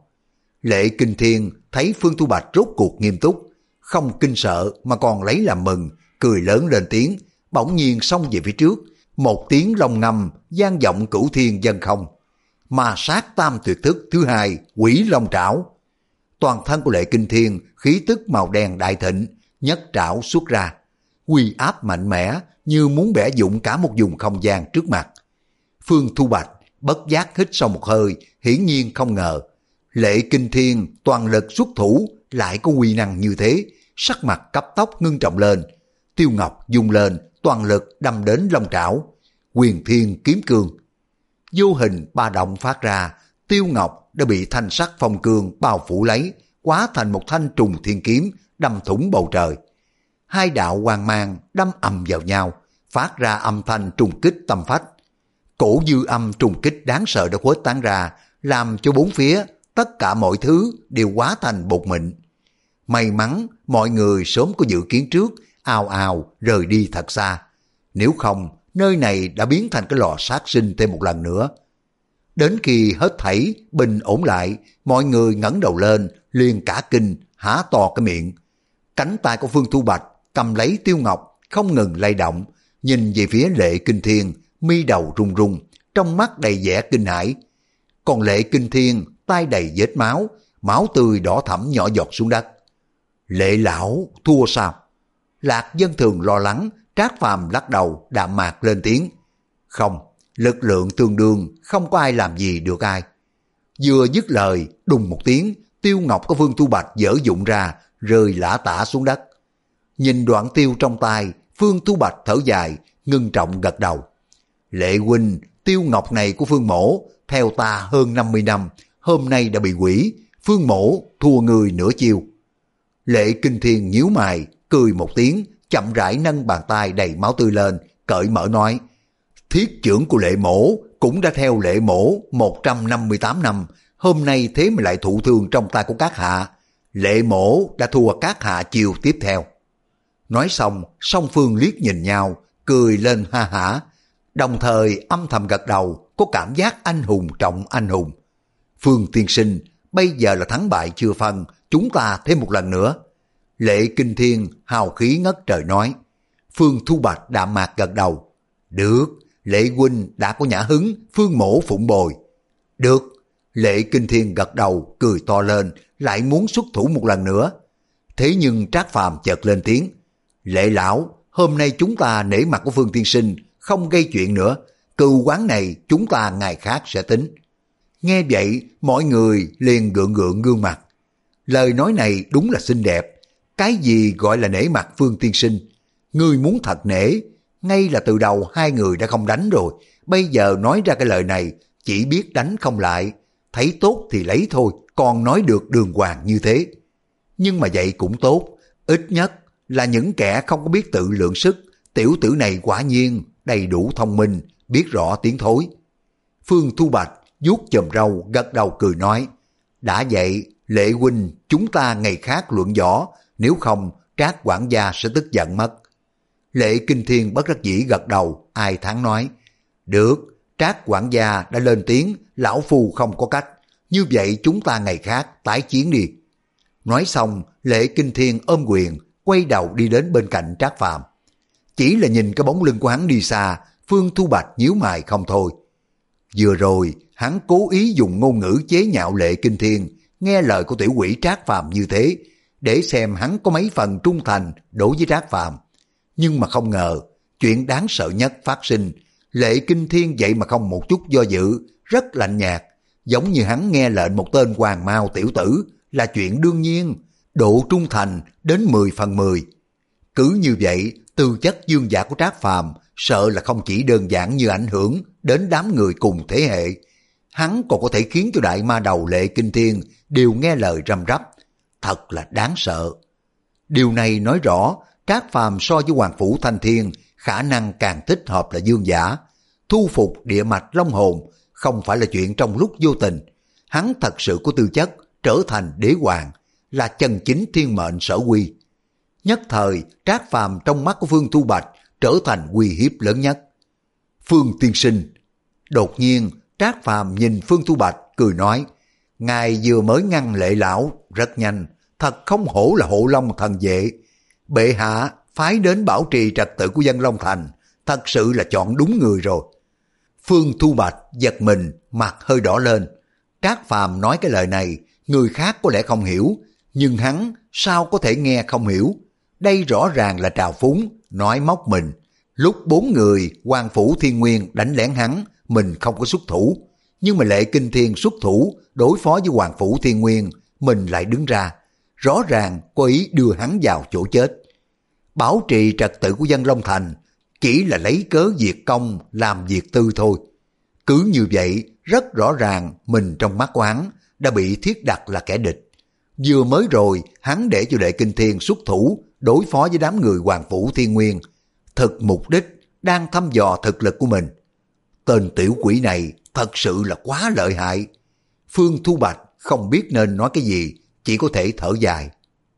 Lệ Kinh Thiên thấy Phương Thu Bạch rốt cuộc nghiêm túc, không kinh sợ mà còn lấy làm mừng, cười lớn lên tiếng, bỗng nhiên xông về phía trước, một tiếng long ngâm vang vọng cửu thiên dân không. Ma sát tam tuyệt thức thứ hai, Quỷ Long Trảo. Toàn thân của Lệ Kinh Thiên khí tức màu đen đại thịnh, nhất trảo xuất ra, uy áp mạnh mẽ như muốn bẻ vụn cả một vùng không gian trước mặt. Phương Thu Bạch bất giác hít sâu một hơi, hiển nhiên không ngờ Lệ Kinh Thiên toàn lực xuất thủ lại có uy năng như thế, sắc mặt cấp tốc ngưng trọng lên. Tiêu Ngọc dung lên, toàn lực đâm đến long trảo, Quyền Thiên Kiếm Cương. Vô hình ba động phát ra, Tiêu Ngọc đã bị thanh sắc phong cương bao phủ lấy, hóa thành một thanh trùng thiên kiếm đâm thủng bầu trời. Hai đạo quang mang đâm ầm vào nhau, phát ra âm thanh trùng kích tâm phách. Cổ dư âm trùng kích đáng sợ đã khuếch tán ra, làm cho bốn phía tất cả mọi thứ đều hóa thành bột mịn. May mắn mọi người sớm có dự kiến trước, ào ào rời đi thật xa. Nếu không, nơi này đã biến thành cái lò sát sinh thêm một lần nữa. Đến khi hết thảy bình ổn lại, mọi người ngẩng đầu lên, liền cả kinh, há to cái miệng. Cánh tay của Phương Thu Bạch cầm lấy Tiêu Ngọc, không ngừng lay động, nhìn về phía Lệ Kinh Thiên, mi đầu run run, trong mắt đầy vẻ kinh hãi. Còn Lệ Kinh Thiên tay đầy vết máu, máu tươi đỏ thẫm nhỏ giọt xuống đất. Lệ lão thua sao? Lạc Dân Thường lo lắng, Trác Phàm lắc đầu đạm mạc lên tiếng. Không, lực lượng tương đương, không có ai làm gì được ai. Vừa dứt lời, đùng một tiếng, tiêu ngọc của Phương Thu Bạch dở dụng ra, rơi lả tả xuống đất. Nhìn đoạn tiêu trong tay, Phương Thu Bạch thở dài, ngưng trọng gật đầu. Lệ huynh, tiêu ngọc này của Phương mổ, theo ta hơn năm mươi năm, hôm nay đã bị hủy, Phương mổ thua người nửa chiêu. Lệ Kinh Thiên nhíu mày, cười một tiếng, chậm rãi nâng bàn tay đầy máu tươi lên, cởi mở nói. Thiết trưởng của Lệ mổ cũng đã theo Lệ mổ một trăm năm mươi tám năm, hôm nay thế mà lại thụ thương trong tay của các hạ. Lệ mổ đã thua các hạ chiều tiếp theo. Nói xong, song phương liếc nhìn nhau, cười lên ha hả, đồng thời âm thầm gật đầu, có cảm giác anh hùng trọng anh hùng. Phương tiên sinh, bây giờ là thắng bại chưa phân, chúng ta thêm một lần nữa. Lệ Kinh Thiên hào khí ngất trời nói. Phương Thu Bạch đạm mạc gật đầu. Được, Lệ huynh đã có nhã hứng, Phương mổ phụng bồi. Được, Lệ Kinh Thiên gật đầu, cười to lên, lại muốn xuất thủ một lần nữa. Thế nhưng Trác Phàm chợt lên tiếng. Lệ lão, hôm nay chúng ta nể mặt của Phương tiên sinh, không gây chuyện nữa, cừu quán này chúng ta ngày khác sẽ tính. Nghe vậy, mọi người liền gượng gượng gương mặt. Lời nói này đúng là xinh đẹp, cái gì gọi là nể mặt Phương tiên sinh? Ngươi muốn thật nể, ngay là từ đầu hai người đã không đánh rồi, bây giờ nói ra cái lời này, chỉ biết đánh không lại, thấy tốt thì lấy thôi, còn nói được đường hoàng như thế. Nhưng mà vậy cũng tốt, ít nhất là những kẻ không có biết tự lượng sức, tiểu tử này quả nhiên đầy đủ thông minh, biết rõ tiếng thối. Phương Thu Bạch vuốt chòm râu, gật đầu cười nói, đã vậy, Lệ huynh chúng ta ngày khác luận võ, nếu không Trác quản gia sẽ tức giận mất. Lệ Kinh Thiên bất đắc dĩ gật đầu, ai thán nói, được, Trác quản gia đã lên tiếng, lão phu không có cách, như vậy chúng ta ngày khác tái chiến đi. Nói xong, Lệ Kinh Thiên ôm quyền, quay đầu đi đến bên cạnh Trác Phàm. Chỉ là nhìn cái bóng lưng của hắn đi xa, Phương Thu Bạch nhíu mày không thôi. Vừa rồi, hắn cố ý dùng ngôn ngữ chế nhạo Lệ Kinh Thiên, nghe lời của tiểu quỷ Trác Phàm như thế, để xem hắn có mấy phần trung thành đối với Trác Phàm. Nhưng mà không ngờ, chuyện đáng sợ nhất phát sinh, Lệ Kinh Thiên vậy mà không một chút do dự, rất lạnh nhạt, giống như hắn nghe lệnh một tên hoàng mao tiểu tử là chuyện đương nhiên, độ trung thành đến mười phần mười. Cứ như vậy, tư chất dương giả của Trác Phàm sợ là không chỉ đơn giản như ảnh hưởng đến đám người cùng thế hệ, hắn còn có thể khiến cho đại ma đầu Lệ Kinh Thiên đều nghe lời răm rắp, thật là đáng sợ. Điều này nói rõ Trác Phàm so với Hoàng Phủ Thanh Thiên khả năng càng thích hợp là dương giả, thu phục địa mạch long hồn không phải là chuyện trong lúc vô tình, hắn thật sự có tư chất trở thành đế hoàng, là chân chính thiên mệnh sở quy. Nhất thời Trác Phàm trong mắt của Phương Thu Bạch trở thành uy hiếp lớn nhất. Phương tiên sinh, đột nhiên Trác Phàm nhìn Phương Thu Bạch cười nói, ngài vừa mới ngăn Lệ lão rất nhanh, thật không hổ là Hộ Long thần vệ, bệ hạ phái đến bảo trì trật tự của dân Long Thành, thật sự là chọn đúng người rồi. Phương Thu Bạch giật mình, mặt hơi đỏ lên. Trác Phàm nói cái lời này, người khác có lẽ không hiểu, nhưng hắn sao có thể nghe không hiểu. Đây rõ ràng là trào phúng, nói móc mình. Lúc bốn người Hoàng Phủ Thiên Nguyên đánh lén hắn, mình không có xuất thủ. Nhưng mà Lệ Kinh Thiên xuất thủ, đối phó với Hoàng Phủ Thiên Nguyên, mình lại đứng ra. Rõ ràng có ý đưa hắn vào chỗ chết. Bảo trì trật tự của dân Long Thành, chỉ là lấy cớ diệt công làm việc tư thôi. Cứ như vậy, rất rõ ràng mình trong mắt của hắn đã bị thiết đặt là kẻ địch. Vừa mới rồi, hắn để cho Lệ Kinh Thiên xuất thủ đối phó với đám người Hoàng Phủ Thiên Nguyên. Thực mục đích đang thăm dò thực lực của mình. Tên tiểu quỷ này thật sự là quá lợi hại. Phương Thu Bạch không biết nên nói cái gì, chỉ có thể thở dài.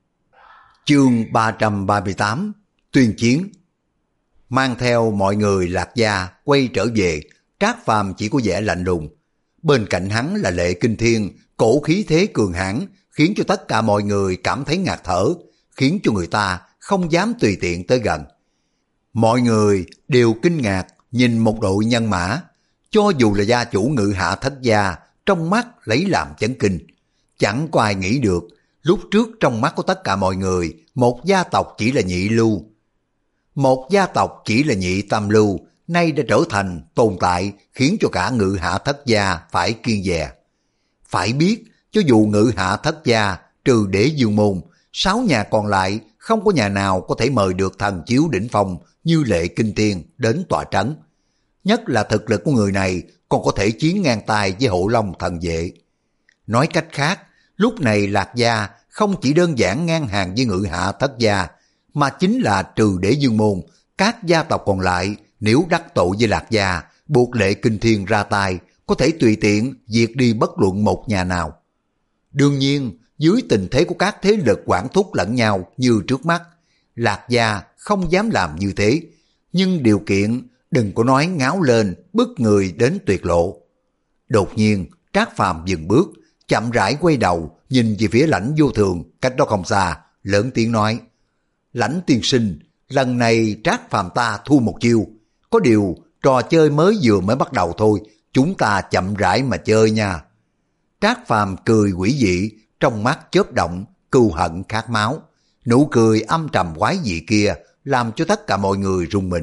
Chương ba trăm ba mươi tám, tuyên chiến. Mang theo mọi người Lạc Gia quay trở về, Trác Phàm chỉ có vẻ lạnh lùng. Bên cạnh hắn là Lệ Kinh Thiên, cổ khí thế cường hãn, khiến cho tất cả mọi người cảm thấy ngạt thở, khiến cho người ta không dám tùy tiện tới gần. Mọi người đều kinh ngạc nhìn một đội nhân mã, cho dù là gia chủ Ngự Hạ Thất Gia, trong mắt lấy làm chấn kinh. Chẳng có ai nghĩ được, lúc trước trong mắt của tất cả mọi người, một gia tộc chỉ là nhị lưu. Một gia tộc chỉ là nhị tam lưu, nay đã trở thành tồn tại khiến cho cả Ngự Hạ Thất Gia phải kiêng dè. Phải biết, cho dù Ngự Hạ Thất Gia trừ Đế Dương Môn, sáu nhà còn lại không có nhà nào có thể mời được thần chiếu đỉnh phong như Lệ Kinh Thiên đến tọa trấn. Nhất là thực lực của người này còn có thể chiến ngang tay với Hộ Long thần vệ. Nói cách khác, lúc này Lạc Gia không chỉ đơn giản ngang hàng với Ngự Hạ Thất Gia, mà chính là trừ Đế Dương Môn, các gia tộc còn lại nếu đắc tội với Lạc Gia, buộc Lệ Kinh Thiên ra tay, có thể tùy tiện diệt đi bất luận một nhà nào. Đương nhiên, dưới tình thế của các thế lực quản thúc lẫn nhau như trước mắt, Lạc Gia không dám làm như thế, nhưng điều kiện đừng có nói ngáo lên bức người đến tuyệt lộ. Đột nhiên, Trác Phàm dừng bước, chậm rãi quay đầu, nhìn về phía Lãnh Vô Thường, cách đó không xa, lớn tiếng nói, Lãnh tiên sinh, lần này Trác Phàm ta thua một chiêu, có điều trò chơi mới vừa mới bắt đầu thôi, chúng ta chậm rãi mà chơi nha. Trác Phàm cười quỷ dị, trong mắt chớp động, cừu hận khát máu. Nụ cười âm trầm quái dị kia làm cho tất cả mọi người rùng mình.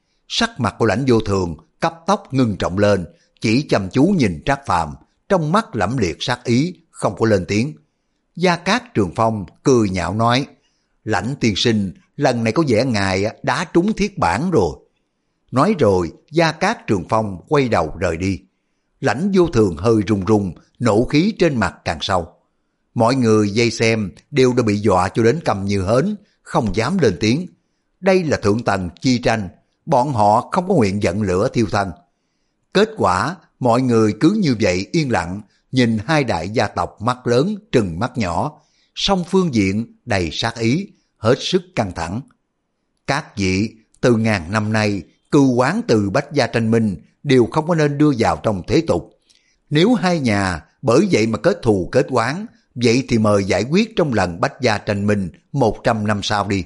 Sắc mặt của Lãnh Vô Thường cấp tốc ngưng trọng lên, chỉ chăm chú nhìn Trác Phàm, trong mắt lẫm liệt sát ý, không có lên tiếng. Gia Cát Trường Phong cười nhạo nói, Lãnh tiên sinh, lần này có vẻ ngài đá trúng thiết bản rồi. Nói rồi, Gia Cát Trường Phong quay đầu rời đi. Lãnh Vô Thường hơi run run, nộ khí trên mặt càng sâu. Mọi người vây xem đều đã bị dọa cho đến câm như hến, không dám lên tiếng. Đây là thượng tầng chi tranh, bọn họ không có nguyện giận lửa thiêu thân. Kết quả, mọi người cứ như vậy yên lặng, nhìn hai đại gia tộc mắt lớn trừng mắt nhỏ, song phương diện đầy sát ý, hết sức căng thẳng. Các vị, từ ngàn năm nay, cừu oán từ Bách Gia Tranh Minh đều không có nên đưa vào trong thế tục. Nếu hai nhà bởi vậy mà kết thù kết oán, vậy thì mời giải quyết trong lần Bách Gia Tranh Minh một trăm năm sau đi.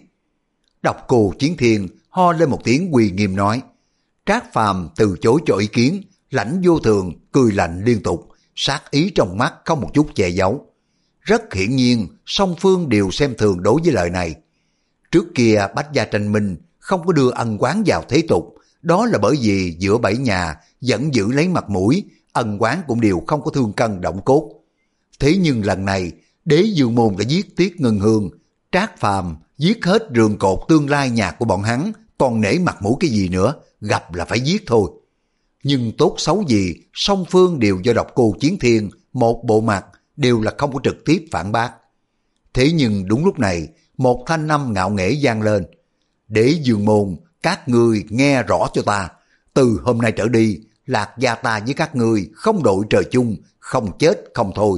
Độc Cô Chiến Thiên ho lên một tiếng uy nghiêm nói. Trác Phàm từ chối cho ý kiến, Lãnh Vô Thường cười lạnh liên tục, sát ý trong mắt không một chút che giấu. Rất hiển nhiên, song phương đều xem thường đối với lời này. Trước kia Bách Gia Tranh Minh không có đưa ân oán vào thế tục, đó là bởi vì giữa bảy nhà vẫn giữ lấy mặt mũi, ân oán cũng đều không có thương cân động cốt. Thế nhưng lần này, Đế Dương Môn đã giết Tiết Ngân Hương, Trác Phàm giết hết rường cột tương lai nhà của bọn hắn, còn nể mặt mũi cái gì nữa, gặp là phải giết thôi. Nhưng tốt xấu gì, song phương đều do Độc Cô Chiến Thiên, một bộ mặt, đều là không có trực tiếp phản bác. Thế nhưng đúng lúc này, một thanh âm ngạo nghễ vang lên. Đế Dương Môn, các ngươi nghe rõ cho ta, từ hôm nay trở đi, Lạc gia ta với các ngươi không đội trời chung, không chết không thôi.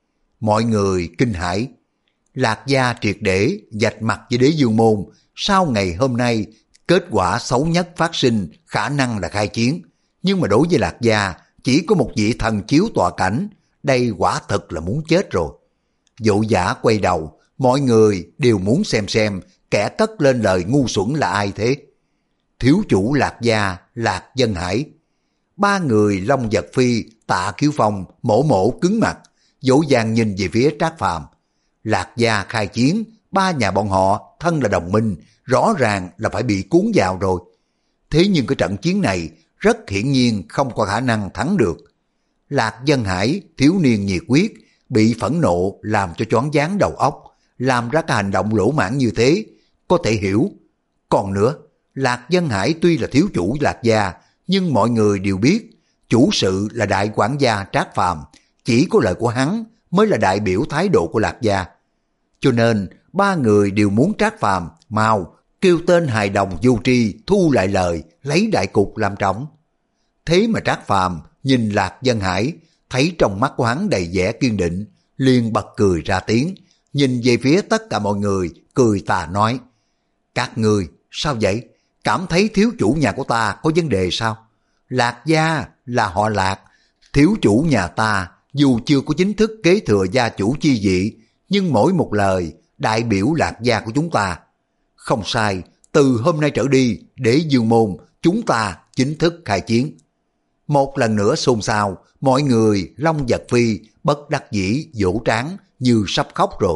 Mọi người kinh hãi. Lạc gia triệt để vạch mặt với Đế Dương Môn, sau ngày hôm nay, kết quả xấu nhất phát sinh khả năng là khai chiến. Nhưng mà đối với Lạc gia, chỉ có một vị thần chiếu tọa cảnh, đây quả thật là muốn chết rồi. Dụ giả quay đầu, mọi người đều muốn xem xem kẻ cất lên lời ngu xuẩn là ai thế. Thiếu chủ Lạc gia, Lạc Dân Hải. Ba người Long Vật Phi, Tạ Kiếu Phong, mổ mổ cứng mặt, dỗ dàng nhìn về phía Trác Phàm. Lạc gia khai chiến, ba nhà bọn họ thân là đồng minh, rõ ràng là phải bị cuốn vào rồi. Thế nhưng cái trận chiến này rất hiển nhiên không có khả năng thắng được. Lạc Dân Hải, thiếu niên nhiệt huyết, bị phẫn nộ làm cho choáng váng đầu óc, làm ra cái hành động lỗ mãng như thế, có thể hiểu. Còn nữa, Lạc Dân Hải tuy là thiếu chủ Lạc gia, nhưng mọi người đều biết, chủ sự là đại quản gia Trác Phàm, chỉ có lời của hắn mới là đại biểu thái độ của Lạc gia. Cho nên, ba người đều muốn Trác Phàm mau kêu tên hài đồng vô tri thu lại lời, lấy đại cục làm trọng. Thế mà Trác Phàm nhìn Lạc Dân Hải, thấy trong mắt của hắn đầy vẻ kiên định, liền bật cười ra tiếng, nhìn về phía tất cả mọi người, cười tà nói, các ngươi sao vậy? Cảm thấy thiếu chủ nhà của ta có vấn đề sao? Lạc gia là họ Lạc, thiếu chủ nhà ta dù chưa có chính thức kế thừa gia chủ chi vị, nhưng mỗi một lời đại biểu Lạc gia của chúng ta. Không sai, từ hôm nay trở đi, Đế Dương Môn chúng ta chính thức khai chiến. Một lần nữa xôn xao, mọi người Long Vật Phi bất đắc dĩ vỗ trán như sắp khóc rồi.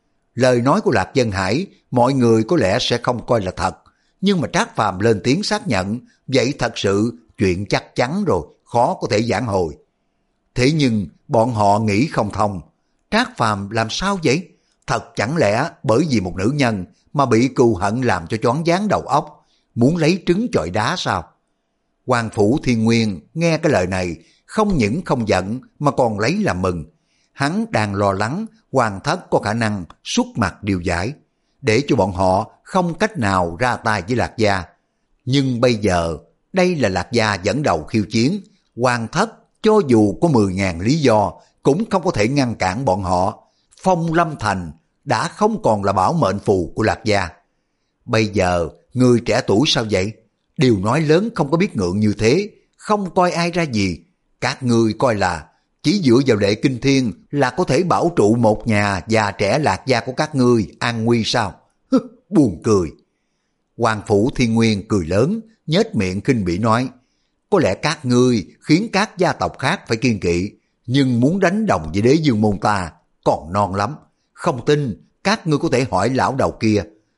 Lời nói của Lạc Dân Hải mọi người có lẽ sẽ không coi là thật, nhưng mà Trác Phàm lên tiếng xác nhận, vậy thật sự chuyện chắc chắn rồi, khó có thể vãn hồi. Thế nhưng bọn họ nghĩ không thông, Trác Phàm làm sao vậy? Thật chẳng lẽ bởi vì một nữ nhân mà bị cừu hận làm cho choáng váng đầu óc, muốn lấy trứng chọi đá sao? Hoàng Phủ Thiên Nguyên nghe cái lời này không những không giận mà còn lấy làm mừng. Hắn đang lo lắng Hoàng thất có khả năng xuất mặt điều giải, để cho bọn họ không cách nào ra tay với Lạc gia. Nhưng bây giờ đây là Lạc gia dẫn đầu khiêu chiến, Hoàng thất cho dù có mười ngàn lý do cũng không có thể ngăn cản bọn họ. Phong Lâm Thành đã không còn là bảo mệnh phù của Lạc gia. Bây giờ người trẻ tuổi sao vậy? Điều nói lớn không có biết ngượng như thế, không coi ai ra gì. Các ngươi coi là chỉ dựa vào Lệ Kinh Thiên là có thể bảo trụ một nhà già trẻ Lạc gia của các ngươi an nguy sao? Hứ, buồn cười. Hoàng Phủ Thiên Nguyên cười lớn, nhếch miệng khinh bỉ nói, có lẽ các ngươi khiến các gia tộc khác phải kiêng kỵ, nhưng muốn đánh đồng với Đế Dương Môn ta còn non lắm. Không tin, các ngươi có thể hỏi lão đầu kia.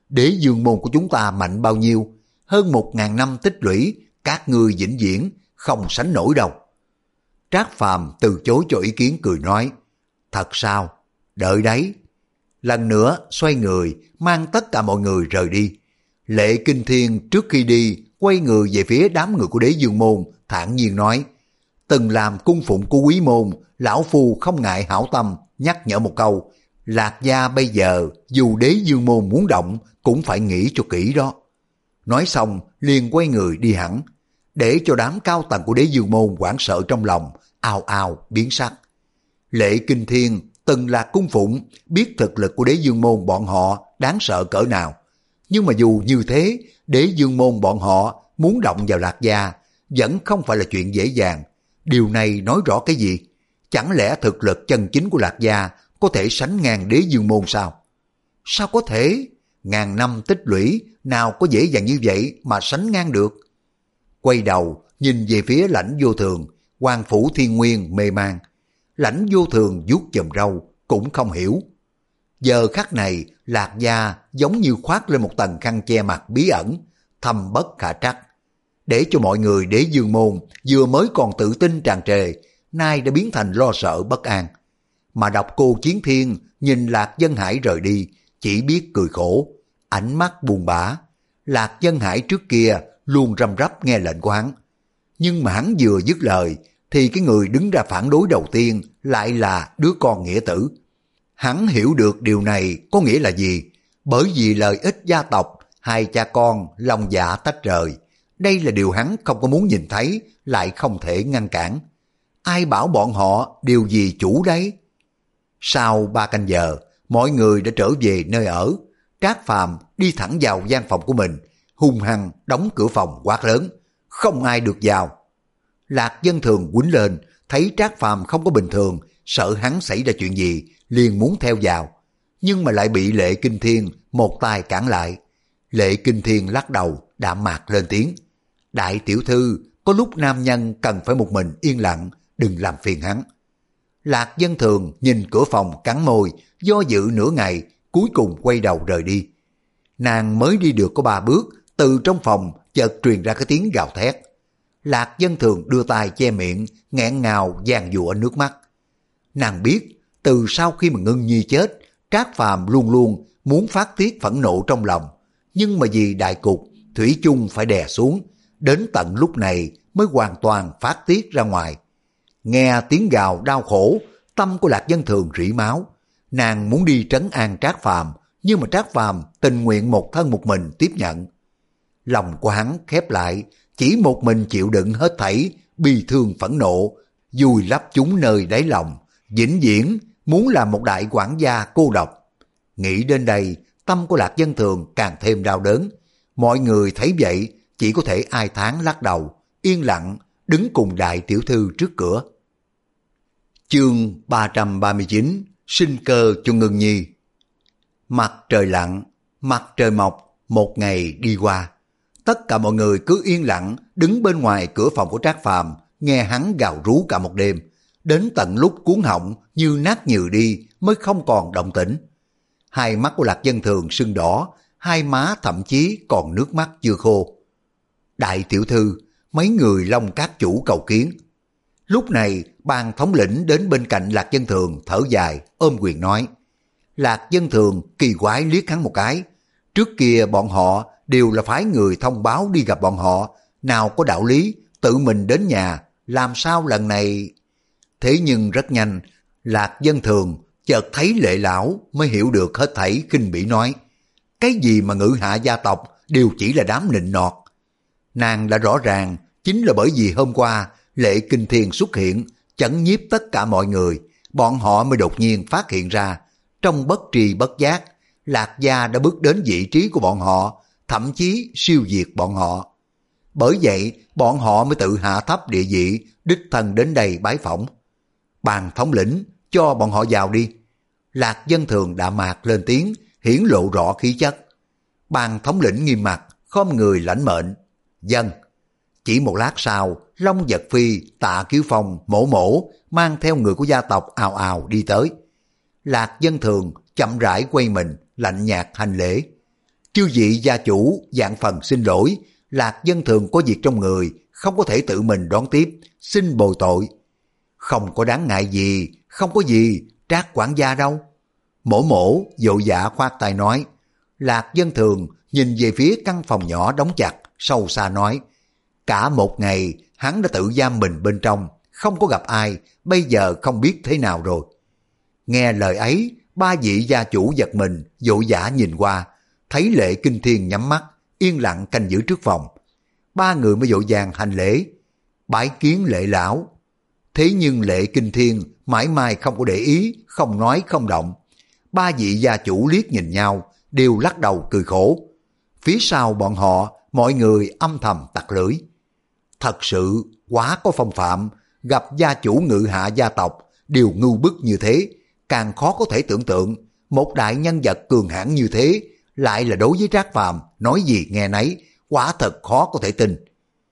đế dương môn của chúng ta mạnh bao nhiêu, hơn một ngàn năm tích lũy, các ngươi vĩnh viễn không sánh nổi đâu. Trác Phàm từ chối cho ý kiến cười nói, thật sao, đợi đấy. Lần nữa xoay người, mang tất cả mọi người rời đi. Lệ Kinh Thiên trước khi đi, quay người về phía đám người của đế dương môn, thản nhiên nói, từng làm cung phụng của quý môn, lão phu không ngại hảo tâm, nhắc nhở một câu, Lạc gia bây giờ dù đế dương môn muốn động cũng phải nghĩ cho kỹ đó. Nói xong liền quay người đi hẳn, để cho đám cao tầng của đế dương môn hoảng sợ trong lòng, ào ào biến sắc. Lệ Kinh Thiên từng là cung phụng, biết thực lực của đế dương môn bọn họ đáng sợ cỡ nào. Nhưng mà dù như thế, đế dương môn bọn họ muốn động vào Lạc gia vẫn không phải là chuyện dễ dàng. Điều này nói rõ cái gì? Chẳng lẽ thực lực chân chính của Lạc gia có thể sánh ngang đế dương môn sao? Sao có thể? Ngàn năm tích lũy nào có dễ dàng như vậy mà sánh ngang được? Quay đầu nhìn về phía Lãnh Vô Thường, Hoàng Phủ Thiên Nguyên mê man. Lãnh Vô Thường vuốt chòm râu cũng không hiểu. Giờ khắc này Lạc gia giống như khoác lên một tầng khăn che mặt bí ẩn, thâm bất khả trắc, để cho mọi người đế dương môn vừa mới còn tự tin tràn trề, nay đã biến thành lo sợ bất an. Mà Độc Cô Chiến Thiên nhìn Lạc Dân Hải rời đi, chỉ biết cười khổ, ánh mắt buồn bã. Lạc Dân Hải trước kia luôn răm rắp nghe lệnh của hắn, nhưng mà hắn vừa dứt lời thì cái người đứng ra phản đối đầu tiên lại là đứa con nghĩa tử. Hắn hiểu được điều này có nghĩa là gì, bởi vì lợi ích gia tộc, hai cha con lòng dạ tách rời. Đây là điều hắn không có muốn nhìn thấy, lại không thể ngăn cản. Ai bảo bọn họ điều gì chủ đấy? Sau ba canh giờ, mọi người đã trở về nơi ở. Trác Phàm đi thẳng vào gian phòng của mình, hung hăng đóng cửa phòng quát lớn, không ai được vào. Lạc Dân Thường quýnh lên, thấy Trác Phàm không có bình thường, sợ hắn xảy ra chuyện gì, liền muốn theo vào, nhưng mà lại bị Lệ Kinh Thiên một tay cản lại. Lệ Kinh Thiên lắc đầu, đạm mạc lên tiếng, đại tiểu thư, có lúc nam nhân cần phải một mình yên lặng, đừng làm phiền hắn. Lạc Dân Thường nhìn cửa phòng cắn môi, do dự nửa ngày, cuối cùng quay đầu rời đi. Nàng mới đi được có ba bước, từ trong phòng chợt truyền ra cái tiếng gào thét. Lạc Dân Thường đưa tay che miệng, nghẹn ngào giàn giụa nước mắt. Nàng biết, từ sau khi mà Ngân Nhi chết, Trác Phàm luôn luôn muốn phát tiết phẫn nộ trong lòng, nhưng mà vì đại cục, thủy chung phải đè xuống, đến tận lúc này mới hoàn toàn phát tiết ra ngoài. Nghe tiếng gào đau khổ, tâm của Lạc Dân Thường rỉ máu. Nàng muốn đi trấn an Trác Phàm, nhưng mà Trác Phàm tình nguyện một thân một mình tiếp nhận. Lòng của hắn khép lại, chỉ một mình chịu đựng hết thảy bi thương phẫn nộ, vùi lấp chúng nơi đáy lòng, vĩnh viễn muốn làm một đại quản gia cô độc. Nghĩ đến đây, tâm của Lạc Dân Thường càng thêm đau đớn. Mọi người thấy vậy chỉ có thể ai thán lắc đầu, yên lặng đứng cùng đại tiểu thư trước cửa. Chương ba trăm ba mươi chín, sinh cơ cho Ngân Nhi. Mặt trời lặn, mặt trời mọc, một ngày đi qua. Tất cả mọi người cứ yên lặng đứng bên ngoài cửa phòng của Trác Phàm, nghe hắn gào rú cả một đêm, đến tận lúc cuống họng như nát nhừ đi mới không còn động tĩnh. Hai mắt của Lạc Dân Thường sưng đỏ, hai má thậm chí còn nước mắt chưa khô. Đại tiểu thư, mấy người Long Các chủ cầu kiến. Lúc này ban thống lĩnh đến bên cạnh Lạc Dân Thường thở dài ôm quyền nói. Lạc Dân Thường kỳ quái liếc hắn một cái. Trước kia bọn họ đều là phái người thông báo đi gặp bọn họ, nào có đạo lý tự mình đến nhà, làm sao lần này? Thế nhưng rất nhanh, Lạc Dân Thường chợt thấy Lệ lão mới hiểu được hết thảy, khinh bỉ nói, cái gì mà ngự hạ gia tộc đều chỉ là đám nịnh nọt. Nàng đã rõ ràng chính là bởi vì hôm qua Lệ Kinh Thiên xuất hiện chấn nhiếp tất cả mọi người, bọn họ mới đột nhiên phát hiện ra, trong bất tri bất giác, Lạc gia đã bước đến vị trí của bọn họ, thậm chí siêu diệt bọn họ. Bởi vậy bọn họ mới tự hạ thấp địa vị, đích thân đến đây bái phỏng. Bàn thống lĩnh, cho bọn họ vào đi. Lạc Dân Thường đạm mạc lên tiếng, hiển lộ rõ khí chất. Bàn thống lĩnh nghiêm mặt, khom người lãnh mệnh. Dân. Chỉ một lát sau, Long Vật Phi, Tạ Kiếu Phong, Mổ Mổ mang theo người của gia tộc ào ào đi tới. Lạc Dân Thường chậm rãi quay mình, lạnh nhạt hành lễ. Chư vị gia chủ vạn phần xin lỗi, Lạc Dân Thường có việc trong người, không có thể tự mình đón tiếp, xin bồi tội. Không có đáng ngại gì, không có gì, Trác quản gia đâu. Mổ mổ vội vã khoát tay nói. Lạc Dân Thường nhìn về phía căn phòng nhỏ đóng chặt, sâu xa nói. Cả một ngày hắn đã tự giam mình bên trong, không có gặp ai, bây giờ không biết thế nào rồi. Nghe lời ấy, ba vị gia chủ giật mình, vội vã nhìn qua, thấy Lệ Kinh Thiên nhắm mắt, yên lặng canh giữ trước phòng. Ba người mới vội vàng hành lễ, bái kiến Lệ lão. Thế nhưng Lệ Kinh Thiên mãi mãi không có để ý, không nói không động. Ba vị gia chủ liếc nhìn nhau, đều lắc đầu cười khổ. Phía sau bọn họ, mọi người âm thầm tặc lưỡi. Thật sự quá có phong phạm, gặp gia chủ ngự hạ gia tộc đều ngưu bức như thế, càng khó có thể tưởng tượng một đại nhân vật cường hãn như thế lại là đối với Trác Phàm nói gì nghe nấy, quả thật khó có thể tin.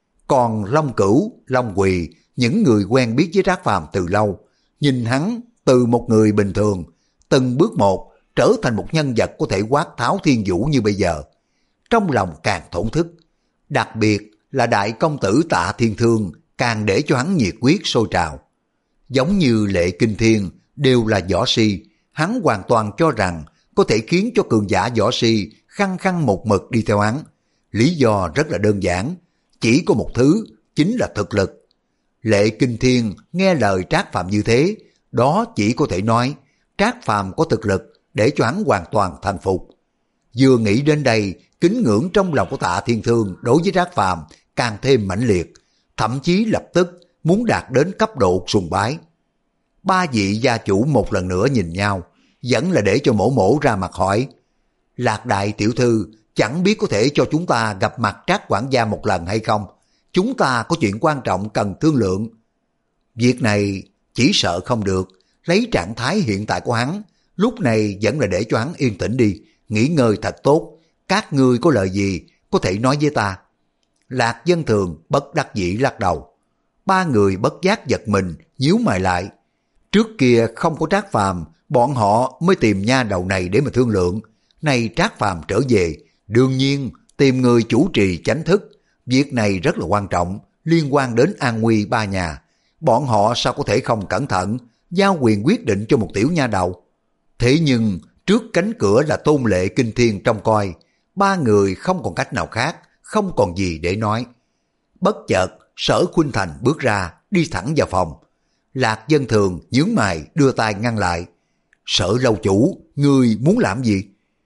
Còn Long Cửu, Long Quỳ, những người quen biết với Trác Phàm từ lâu, nhìn hắn từ một người bình thường, từng bước một trở thành một nhân vật có thể quát tháo thiên vũ như bây giờ. Trong lòng càng thổn thức, đặc biệt là đại công tử Tạ Thiên Thương càng để cho hắn nhiệt huyết sôi trào. Giống như Lệ Kinh Thiên đều là võ si, hắn hoàn toàn cho rằng có thể khiến cho cường giả võ si khăng khăng một mực đi theo hắn. Lý do rất là đơn giản, chỉ có một thứ, chính là thực lực. Lệ Kinh Thiên nghe lời Trác Phàm như thế, đó chỉ có thể nói Trác Phàm có thực lực để cho hắn hoàn toàn thành phục. Vừa nghĩ đến đây, kính ngưỡng trong lòng của Tạ Thiên Thương đối với Trác Phàm càng thêm mãnh liệt, thậm chí lập tức muốn đạt đến cấp độ sùng bái. Ba vị gia chủ một lần nữa nhìn nhau, vẫn là để cho mổ mổ ra mặt hỏi. Lạc đại tiểu thư, chẳng biết có thể cho chúng ta gặp mặt Trác quản gia một lần hay không? Chúng ta có chuyện quan trọng cần thương lượng. Việc này chỉ sợ không được, lấy trạng thái hiện tại của hắn, lúc này vẫn là để cho hắn yên tĩnh đi, nghỉ ngơi thật tốt. Các ngươi có lời gì có thể nói với ta? Lạc Dân Thường bất đắc dĩ lắc đầu. Ba người bất giác giật mình, nhíu mày lại. Trước kia không có Trác Phàm, bọn họ mới tìm nha đầu này để mà thương lượng. Nay Trác Phàm trở về, đương nhiên tìm người chủ trì chánh thức. Việc này rất là quan trọng, liên quan đến an nguy ba nhà. Bọn họ sao có thể không cẩn thận, giao quyền quyết định cho một tiểu nha đầu. Thế nhưng trước cánh cửa là Tôn Lệ Kinh Thiên trông coi, ba người không còn cách nào khác, không còn gì để nói. Bất chợt, Sở Khuynh Thành bước ra, đi thẳng vào phòng. Lạc Dân Thường nhướng mày đưa tay ngăn lại. Sở lâu chủ, ngươi muốn làm gì?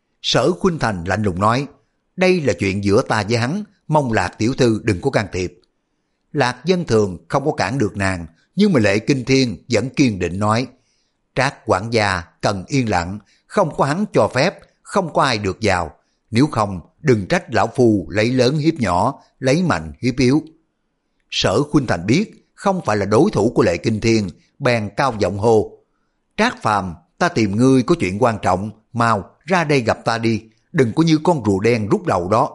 Sở Khuynh Thành lạnh lùng nói, đây là chuyện giữa ta với hắn, mong Lạc tiểu thư đừng có can thiệp. Lạc Dân Thường không có cản được nàng, nhưng mà Lệ Kinh Thiên vẫn kiên định nói, Trác quản gia cần yên lặng, không có hắn cho phép, không có ai được vào. Nếu không, đừng trách lão phu lấy lớn hiếp nhỏ, lấy mạnh hiếp yếu. Sở Khuynh Thành biết không phải là đối thủ của Lệ Kinh Thiên, bèn cao giọng hô, Trác Phàm, ta tìm ngươi có chuyện quan trọng, mau ra đây gặp ta đi, đừng có như con rùa đen rút đầu đó.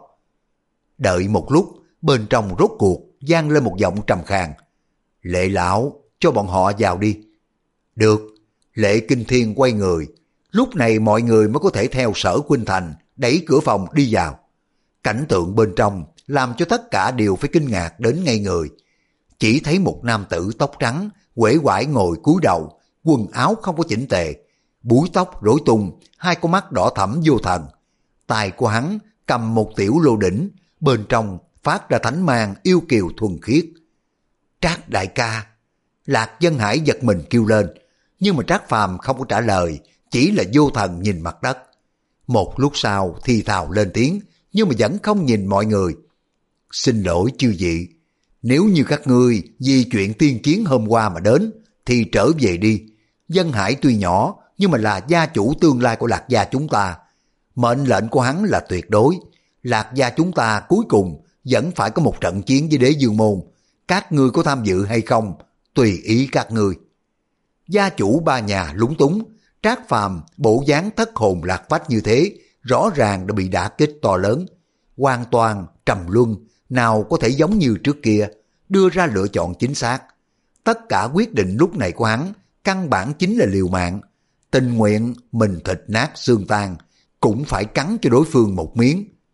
Đợi một lúc, bên trong rốt cuộc vang lên một giọng trầm khàn, Lệ lão, cho bọn họ vào đi. Được. Lệ Kinh Thiên quay người, lúc này mọi người mới có thể theo Sở Khuynh Thành đẩy cửa phòng đi vào. Cảnh tượng bên trong làm cho tất cả đều phải kinh ngạc đến ngây người. Chỉ thấy một nam tử tóc trắng, uể oải ngồi cúi đầu, quần áo không có chỉnh tề, búi tóc rối tung, hai con mắt đỏ thẫm vô thần. Tay của hắn cầm một tiểu lô đỉnh, bên trong phát ra thánh mang yêu kiều thuần khiết. Trác đại ca! Lạc Dân Hải giật mình kêu lên, nhưng mà Trác Phàm không có trả lời, chỉ là vô thần nhìn mặt đất. Một lúc sau thì thào lên tiếng, nhưng mà vẫn không nhìn mọi người. Xin lỗi chư vị, nếu như các ngươi vì chuyện tiên chiến hôm qua mà đến, thì trở về đi. Dân Hải tuy nhỏ, nhưng mà là gia chủ tương lai của Lạc gia chúng ta. Mệnh lệnh của hắn là tuyệt đối. Lạc gia chúng ta cuối cùng vẫn phải có một trận chiến với Đế Dương Môn. Các ngươi có tham dự hay không, tùy ý các ngươi. Gia chủ ba nhà lúng túng, Trác Phàm bộ dáng thất hồn lạc phách như thế, rõ ràng đã bị đả kích to lớn. Hoàn toàn trầm luân, nào có thể giống như trước kia, đưa ra lựa chọn chính xác. Tất cả quyết định lúc này của hắn, căn bản chính là liều mạng. Tình nguyện mình thịt nát xương tan, cũng phải cắn cho đối phương một miếng,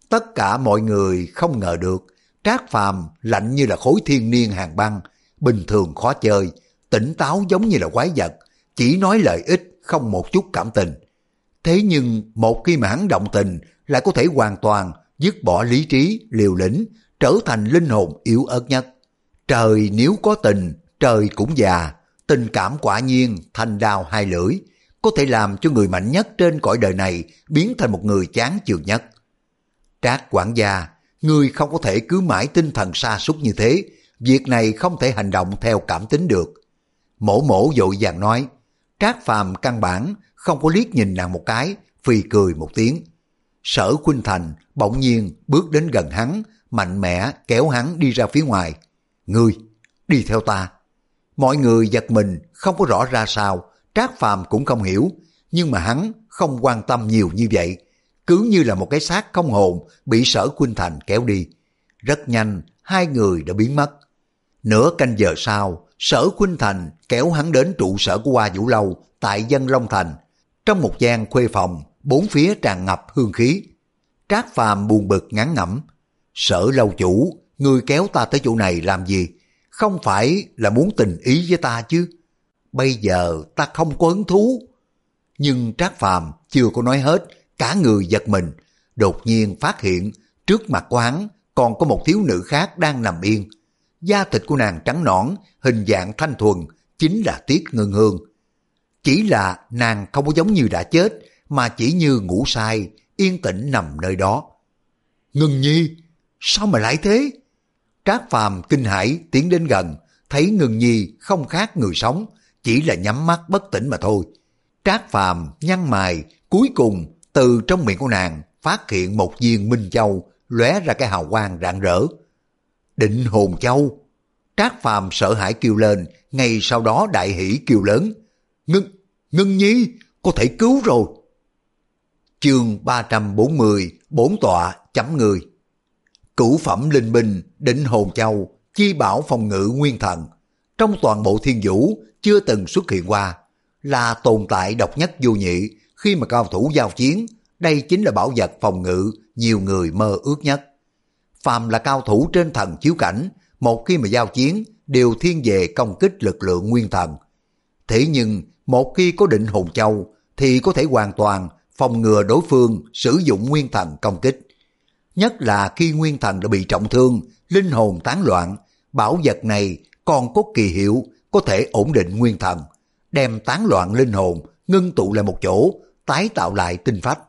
Tất cả mọi người không ngờ được, Trác Phàm lạnh như là khối thiên niên hàng băng, bình thường khó chơi, tỉnh táo giống như là quái vật, chỉ nói lợi ích không một chút cảm tình. Thế nhưng một khi mà hắn động tình lại có thể hoàn toàn dứt bỏ lý trí, liều lĩnh, trở thành linh hồn yếu ớt nhất. Trời nếu có tình, trời cũng già, tình cảm quả nhiên thành đao hai lưỡi, có thể làm cho người mạnh nhất trên cõi đời này biến thành một người chán chường nhất. Trác quản gia, ngươi không có thể cứ mãi tinh thần sa sút như thế, việc này không thể hành động theo cảm tính được. Mổ mổ vội vàng nói. Trác Phàm căn bản không có liếc nhìn nàng một cái, phì cười một tiếng. Sở Khuynh Thành bỗng nhiên bước đến gần hắn, mạnh mẽ kéo hắn đi ra phía ngoài. Ngươi, đi theo ta. Mọi người giật mình không có rõ ra sao, Trác Phàm cũng không hiểu, nhưng mà hắn không quan tâm nhiều như vậy, cứ như là một cái xác không hồn bị Sở Khuynh Thành kéo đi. Rất nhanh, hai người đã biến mất. Nửa canh giờ sau, Sở Khuynh Thành kéo hắn đến trụ sở của Hoa Vũ Lâu tại Dân Long Thành. Trong một gian khuê phòng, bốn phía tràn ngập hương khí. Trác Phàm buồn bực ngán ngẩm. Sở lâu chủ, ngươi kéo ta tới chỗ này làm gì? Không phải là muốn tình ý với ta chứ? Bây giờ ta không có hứng thú. Nhưng Trác Phàm chưa có nói hết, cả người giật mình, đột nhiên phát hiện trước mặt của hắn còn có một thiếu nữ khác đang nằm yên. Da thịt của nàng trắng nõn, hình dạng thanh thuần, chính là Tiết Ngân Hương. Chỉ là nàng không có giống như đã chết, mà chỉ như ngủ say, yên tĩnh nằm nơi đó. Ngân Nhi, sao mà lại thế? Trác Phàm kinh hãi tiến đến gần, thấy Ngân Nhi không khác người sống, chỉ là nhắm mắt bất tỉnh mà thôi. Trác Phàm nhăn mày, cuối cùng từ trong miệng của nàng phát hiện một viên minh châu lóe ra cái hào quang rạng rỡ. Định hồn châu. Trác Phàm sợ hãi kêu lên, ngay sau đó đại hỉ kêu lớn. Ngân, Ngân Nhi, có thể cứu rồi. Chương ba trăm bốn mươi, bổn tọa chấm người. Cửu phẩm linh binh, định hồn châu, chi bảo phòng ngự nguyên thần. Trong toàn bộ thiên vũ chưa từng xuất hiện qua, là tồn tại độc nhất vô nhị. Khi mà cao thủ giao chiến, đây chính là bảo vật phòng ngự nhiều người mơ ước nhất. Phàm là cao thủ trên thần chiếu cảnh, một khi mà giao chiến đều thiên về công kích lực lượng nguyên thần. Thế nhưng một khi có định hồn châu thì có thể hoàn toàn phòng ngừa đối phương sử dụng nguyên thần công kích. Nhất là khi nguyên thần đã bị trọng thương, linh hồn tán loạn, bảo vật này còn có kỳ hiệu có thể ổn định nguyên thần, đem tán loạn linh hồn ngưng tụ lại một chỗ, tái tạo lại tinh phách.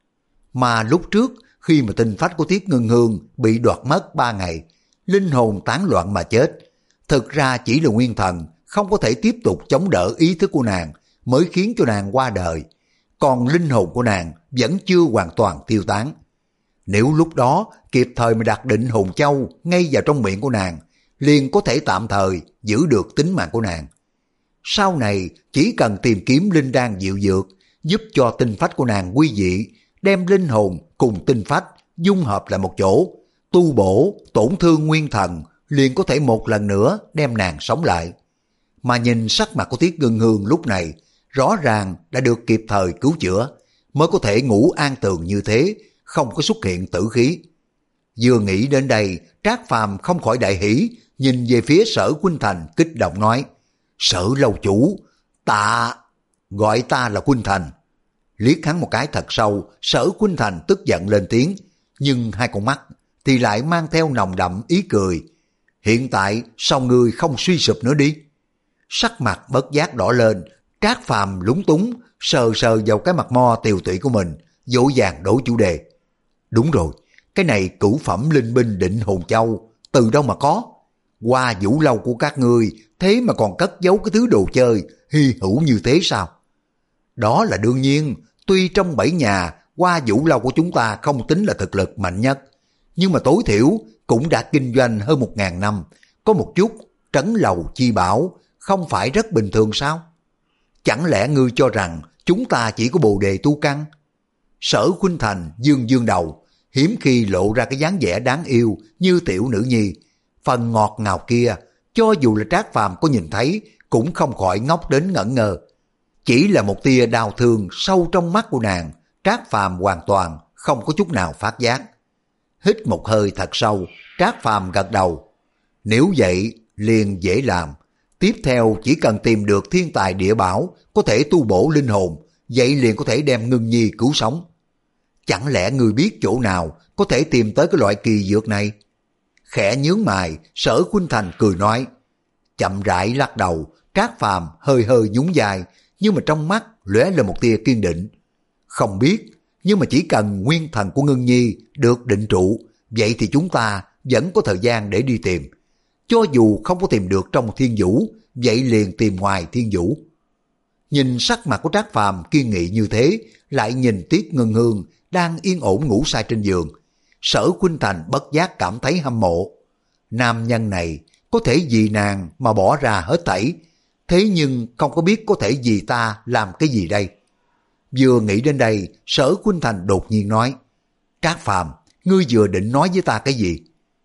Mà lúc trước khi mà tinh phách của Tiết Ngân Hương bị đoạt mất ba ngày, linh hồn tán loạn mà chết, thực ra chỉ là nguyên thần không có thể tiếp tục chống đỡ ý thức của nàng mới khiến cho nàng qua đời, còn linh hồn của nàng vẫn chưa hoàn toàn tiêu tán. Nếu lúc đó kịp thời mà đặt định hồn châu ngay vào trong miệng của nàng, liền có thể tạm thời giữ được tính mạng của nàng. Sau này chỉ cần tìm kiếm linh đan diệu dược, giúp cho tinh phách của nàng quy dị, đem linh hồn cùng tinh phách dung hợp lại một chỗ, tu bổ tổn thương nguyên thần, liền có thể một lần nữa đem nàng sống lại. Mà nhìn sắc mặt của Tiết Ngân Hương lúc này, rõ ràng đã được kịp thời cứu chữa, mới có thể ngủ an tường như thế, không có xuất hiện tử khí. Vừa nghĩ đến đây, Trác Phàm không khỏi đại hỉ, nhìn về phía Sở Khuynh Thành kích động nói, Sở lâu chủ, tạ, gọi ta là Khuynh Thành. Liếc hắn một cái thật sâu, Sở Khuynh Thành tức giận lên tiếng, nhưng hai con mắt thì lại mang theo nồng đậm ý cười. Hiện tại sao ngươi không suy sụp nữa đi? Sắc mặt bất giác đỏ lên, Trác Phàm lúng túng, sờ sờ vào cái mặt mo tiều tụy của mình, dỗ dàng đổi chủ đề. Đúng rồi, cái này cửu phẩm linh binh định hồn châu, từ đâu mà có? Hoa Vũ Lâu của các ngươi, thế mà còn cất giấu cái thứ đồ chơi hy hữu như thế sao? Đó là đương nhiên, tuy trong bảy nhà, Hoa Vũ Lâu của chúng ta không tính là thực lực mạnh nhất, nhưng mà tối thiểu cũng đã kinh doanh hơn một ngàn năm, có một chút trấn lầu chi bảo, không phải rất bình thường sao? Chẳng lẽ ngươi cho rằng chúng ta chỉ có bồ đề tu căn? Sở Khuynh Thành dương dương đầu, hiếm khi lộ ra cái dáng vẻ đáng yêu như tiểu nữ nhi. Phần ngọt ngào kia, cho dù là Trác Phàm có nhìn thấy, cũng không khỏi ngốc đến ngẩn ngơ. Chỉ là một tia đau thương sâu trong mắt của nàng, Trác Phàm hoàn toàn không có chút nào phát giác. Hít một hơi thật sâu, Trác Phàm gật đầu. Nếu vậy, liền dễ làm. Tiếp theo chỉ cần tìm được thiên tài địa bảo có thể tu bổ linh hồn, vậy liền có thể đem Ngưng Nhi cứu sống. Chẳng lẽ người biết chỗ nào có thể tìm tới cái loại kỳ dược này? Khẽ nhướng mày, Sở Khuynh Thành cười nói. Chậm rãi lắc đầu, Trác Phàm hơi hơi nhún vai, nhưng mà trong mắt lóe lên một tia kiên định. Không biết, nhưng mà chỉ cần nguyên thần của Ngưng Nhi được định trụ, vậy thì chúng ta vẫn có thời gian để đi tìm. Cho dù không có tìm được trong thiên vũ, vậy liền tìm ngoài thiên vũ. Nhìn sắc mặt của Trác Phàm kiên nghị như thế, lại nhìn Tiết Ngân Hương đang yên ổn ngủ say trên giường, Sở Khuynh Thành bất giác cảm thấy hâm mộ. Nam nhân này có thể vì nàng mà bỏ ra hết thảy, thế nhưng không có biết có thể vì ta làm cái gì đây. Vừa nghĩ đến đây, Sở Khuynh Thành đột nhiên nói, Trác Phàm, ngươi vừa định nói với ta cái gì?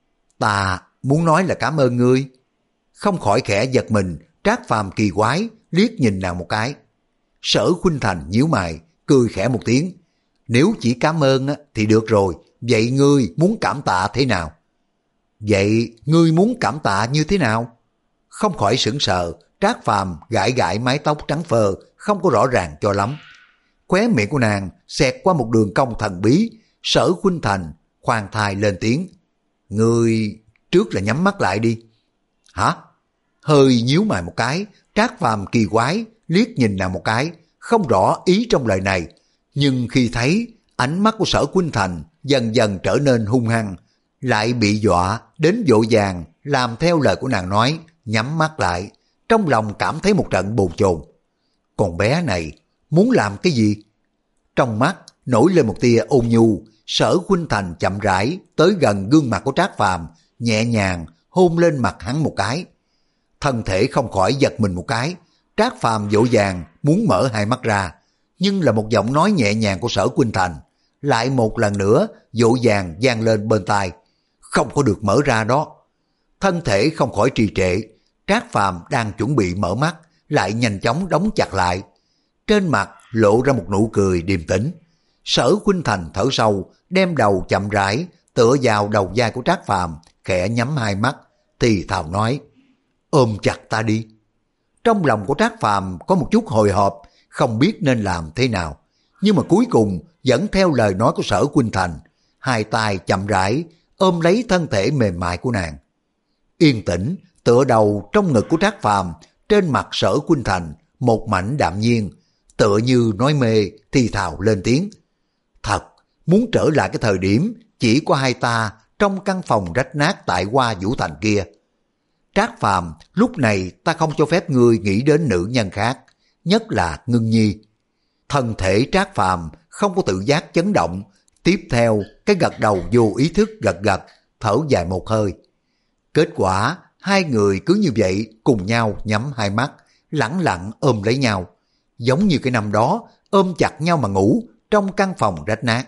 Ta muốn nói là cảm ơn ngươi. Không khỏi khẽ giật mình, Trác Phàm kỳ quái liếc nhìn nàng một cái. Sở Khuynh Thành nhíu mày, cười khẽ một tiếng. Nếu chỉ cảm ơn thì được rồi, vậy ngươi muốn cảm tạ thế nào? Vậy ngươi muốn cảm tạ như thế nào? Không khỏi sững sờ, Trác Phàm gãi gãi mái tóc trắng phơ, không có rõ ràng cho lắm. Khóe miệng của nàng xẹt qua một đường cong thần bí. Sở Khuynh Thành khoan thai lên tiếng. Ngươi trước là nhắm mắt lại đi. Hả? Hơi nhíu mày một cái, Trác Phàm kỳ quái liếc nhìn nàng một cái, không rõ ý trong lời này. Nhưng khi thấy ánh mắt của Sở Khuynh Thành dần dần trở nên hung hăng, lại bị dọa đến vội vàng làm theo lời của nàng nói, nhắm mắt lại, trong lòng cảm thấy một trận bồn chồn. Con bé này muốn làm cái gì? Trong mắt nổi lên một tia ôn nhu, Sở Khuynh Thành chậm rãi tới gần gương mặt của Trác Phàm, nhẹ nhàng hôn lên mặt hắn một cái. Thân thể không khỏi giật mình một cái, Trác Phàm vội vàng muốn mở hai mắt ra, nhưng là một giọng nói nhẹ nhàng của Sở Khuynh Thành lại một lần nữa vội vàng vang lên bên tai. Không có được mở ra đó. Thân thể không khỏi trì trệ, Trác Phàm đang chuẩn bị mở mắt, lại nhanh chóng đóng chặt lại. Trên mặt lộ ra một nụ cười điềm tĩnh. Sở Khuynh Thành thở sâu, đem đầu chậm rãi tựa vào đầu vai của Trác Phàm, khẽ nhắm hai mắt, thì thào nói: ôm chặt ta đi. Trong lòng của Trác Phàm có một chút hồi hộp, không biết nên làm thế nào, nhưng mà cuối cùng vẫn theo lời nói của Sở Khuynh Thành, hai tay chậm rãi ôm lấy thân thể mềm mại của nàng. Yên tĩnh tựa đầu trong ngực của Trác Phàm, trên mặt Sở Khuynh Thành một mảnh đạm nhiên, tựa như nói mê thì thào lên tiếng: thật muốn trở lại cái thời điểm chỉ có hai ta trong căn phòng rách nát tại Hoa Vũ Thành kia. Trác Phàm, lúc này ta không cho phép ngươi nghĩ đến nữ nhân khác, nhất là Ngưng Nhi. Thân thể Trác Phàm không có tự giác chấn động, tiếp theo cái gật đầu vô ý thức gật gật, thở dài một hơi. Kết quả hai người cứ như vậy cùng nhau nhắm hai mắt, lẳng lặng ôm lấy nhau, giống như cái năm đó ôm chặt nhau mà ngủ trong căn phòng rách nát.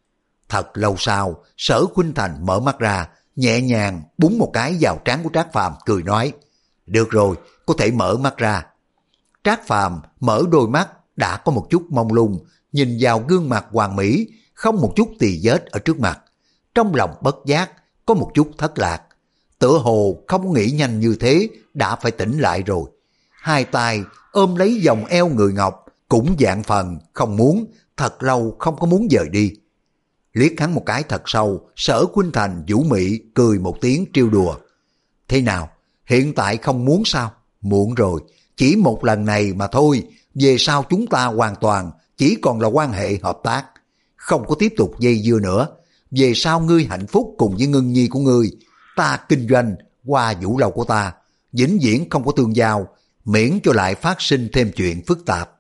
Thật lâu sau, Sở Khuynh Thành mở mắt ra, nhẹ nhàng búng một cái vào trán của Trác Phàm, cười nói: được rồi, có thể mở mắt ra. Trác Phàm mở đôi mắt đã có một chút mông lung, nhìn vào gương mặt hoàn mỹ, không một chút tì vết ở trước mặt. Trong lòng bất giác có một chút thất lạc, tựa hồ không nghĩ nhanh như thế đã phải tỉnh lại rồi. Hai tay ôm lấy vòng eo người ngọc, cũng dạng phần không muốn, thật lâu không có muốn dời đi. Liếc hắn một cái thật sâu, Sở Khuynh Thành vũ mị cười một tiếng trêu đùa: thế nào, hiện tại không muốn sao? Muộn rồi, chỉ một lần này mà thôi, về sau chúng ta hoàn toàn chỉ còn là quan hệ hợp tác, không có tiếp tục dây dưa nữa. Về sau ngươi hạnh phúc cùng với Ngưng Nhi của ngươi, ta kinh doanh Hoa Vũ Lâu của ta vĩnh viễn không có tương giao, miễn cho lại phát sinh thêm chuyện phức tạp.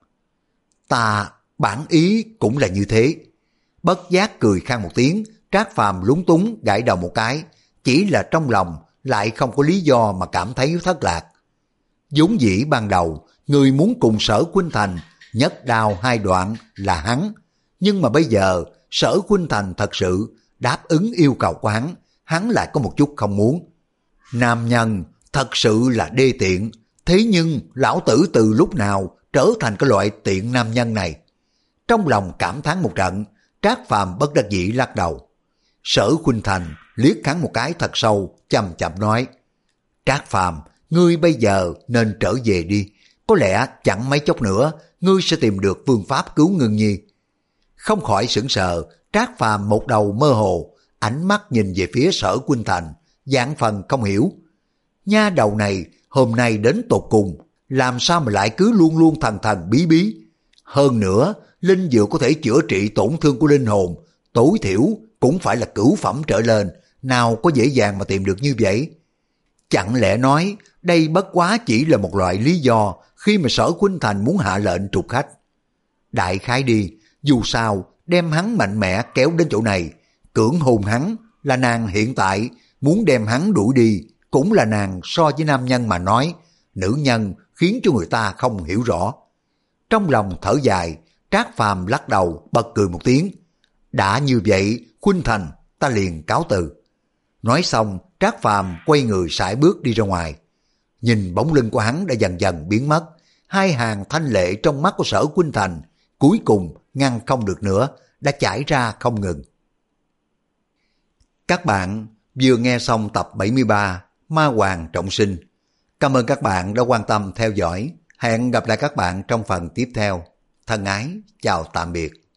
Ta bản ý cũng là như thế. Bất giác cười khan một tiếng, Trác Phàm lúng túng gãi đầu một cái, chỉ là trong lòng lại không có lý do mà cảm thấy thất lạc. Vốn dĩ ban đầu người muốn cùng Sở Khuynh Thành nhất đao hai đoạn là hắn, nhưng mà bây giờ Sở Khuynh Thành thật sự đáp ứng yêu cầu của hắn, hắn lại có một chút không muốn. Nam nhân thật sự là đê tiện, thế nhưng lão tử từ lúc nào trở thành cái loại tiện nam nhân này? Trong lòng cảm thán một trận, Trác Phàm bất đắc dĩ lắc đầu. Sở Khuynh Thành liếc hắn một cái thật sâu, chậm chậm nói, Trác Phàm, ngươi bây giờ nên trở về đi, có lẽ chẳng mấy chốc nữa ngươi sẽ tìm được phương pháp cứu Ngưng Nhi. Không khỏi sững sờ, Trác Phàm một đầu mơ hồ, ánh mắt nhìn về phía Sở Khuynh Thành, dạng phần không hiểu. Nha đầu này hôm nay đến tột cùng, làm sao mà lại cứ luôn luôn thần thần bí bí. Hơn nữa, linh dược có thể chữa trị tổn thương của linh hồn, tối thiểu cũng phải là cửu phẩm trở lên, nào có dễ dàng mà tìm được như vậy. Chẳng lẽ nói đây bất quá chỉ là một loại lý do khi mà Sở Khuynh Thành muốn hạ lệnh trục khách. Đại khái đi, dù sao đem hắn mạnh mẽ kéo đến chỗ này, cưỡng hôn hắn là nàng hiện tại, muốn đem hắn đuổi đi cũng là nàng. So với nam nhân mà nói, nữ nhân khiến cho người ta không hiểu rõ. Trong lòng thở dài, Trác Phàm lắc đầu bật cười một tiếng. Đã như vậy, Khuynh Thành, ta liền cáo từ. Nói xong, Trác Phàm quay người sải bước đi ra ngoài. Nhìn bóng lưng của hắn đã dần dần biến mất, hai hàng thanh lệ trong mắt của Sở Khuynh Thành cuối cùng ngăn không được nữa, đã chảy ra không ngừng. Các bạn vừa nghe xong tập bảy mươi ba Ma Hoàng Trọng Sinh. Cảm ơn các bạn đã quan tâm theo dõi. Hẹn gặp lại các bạn trong phần tiếp theo. Thân ái, chào tạm biệt.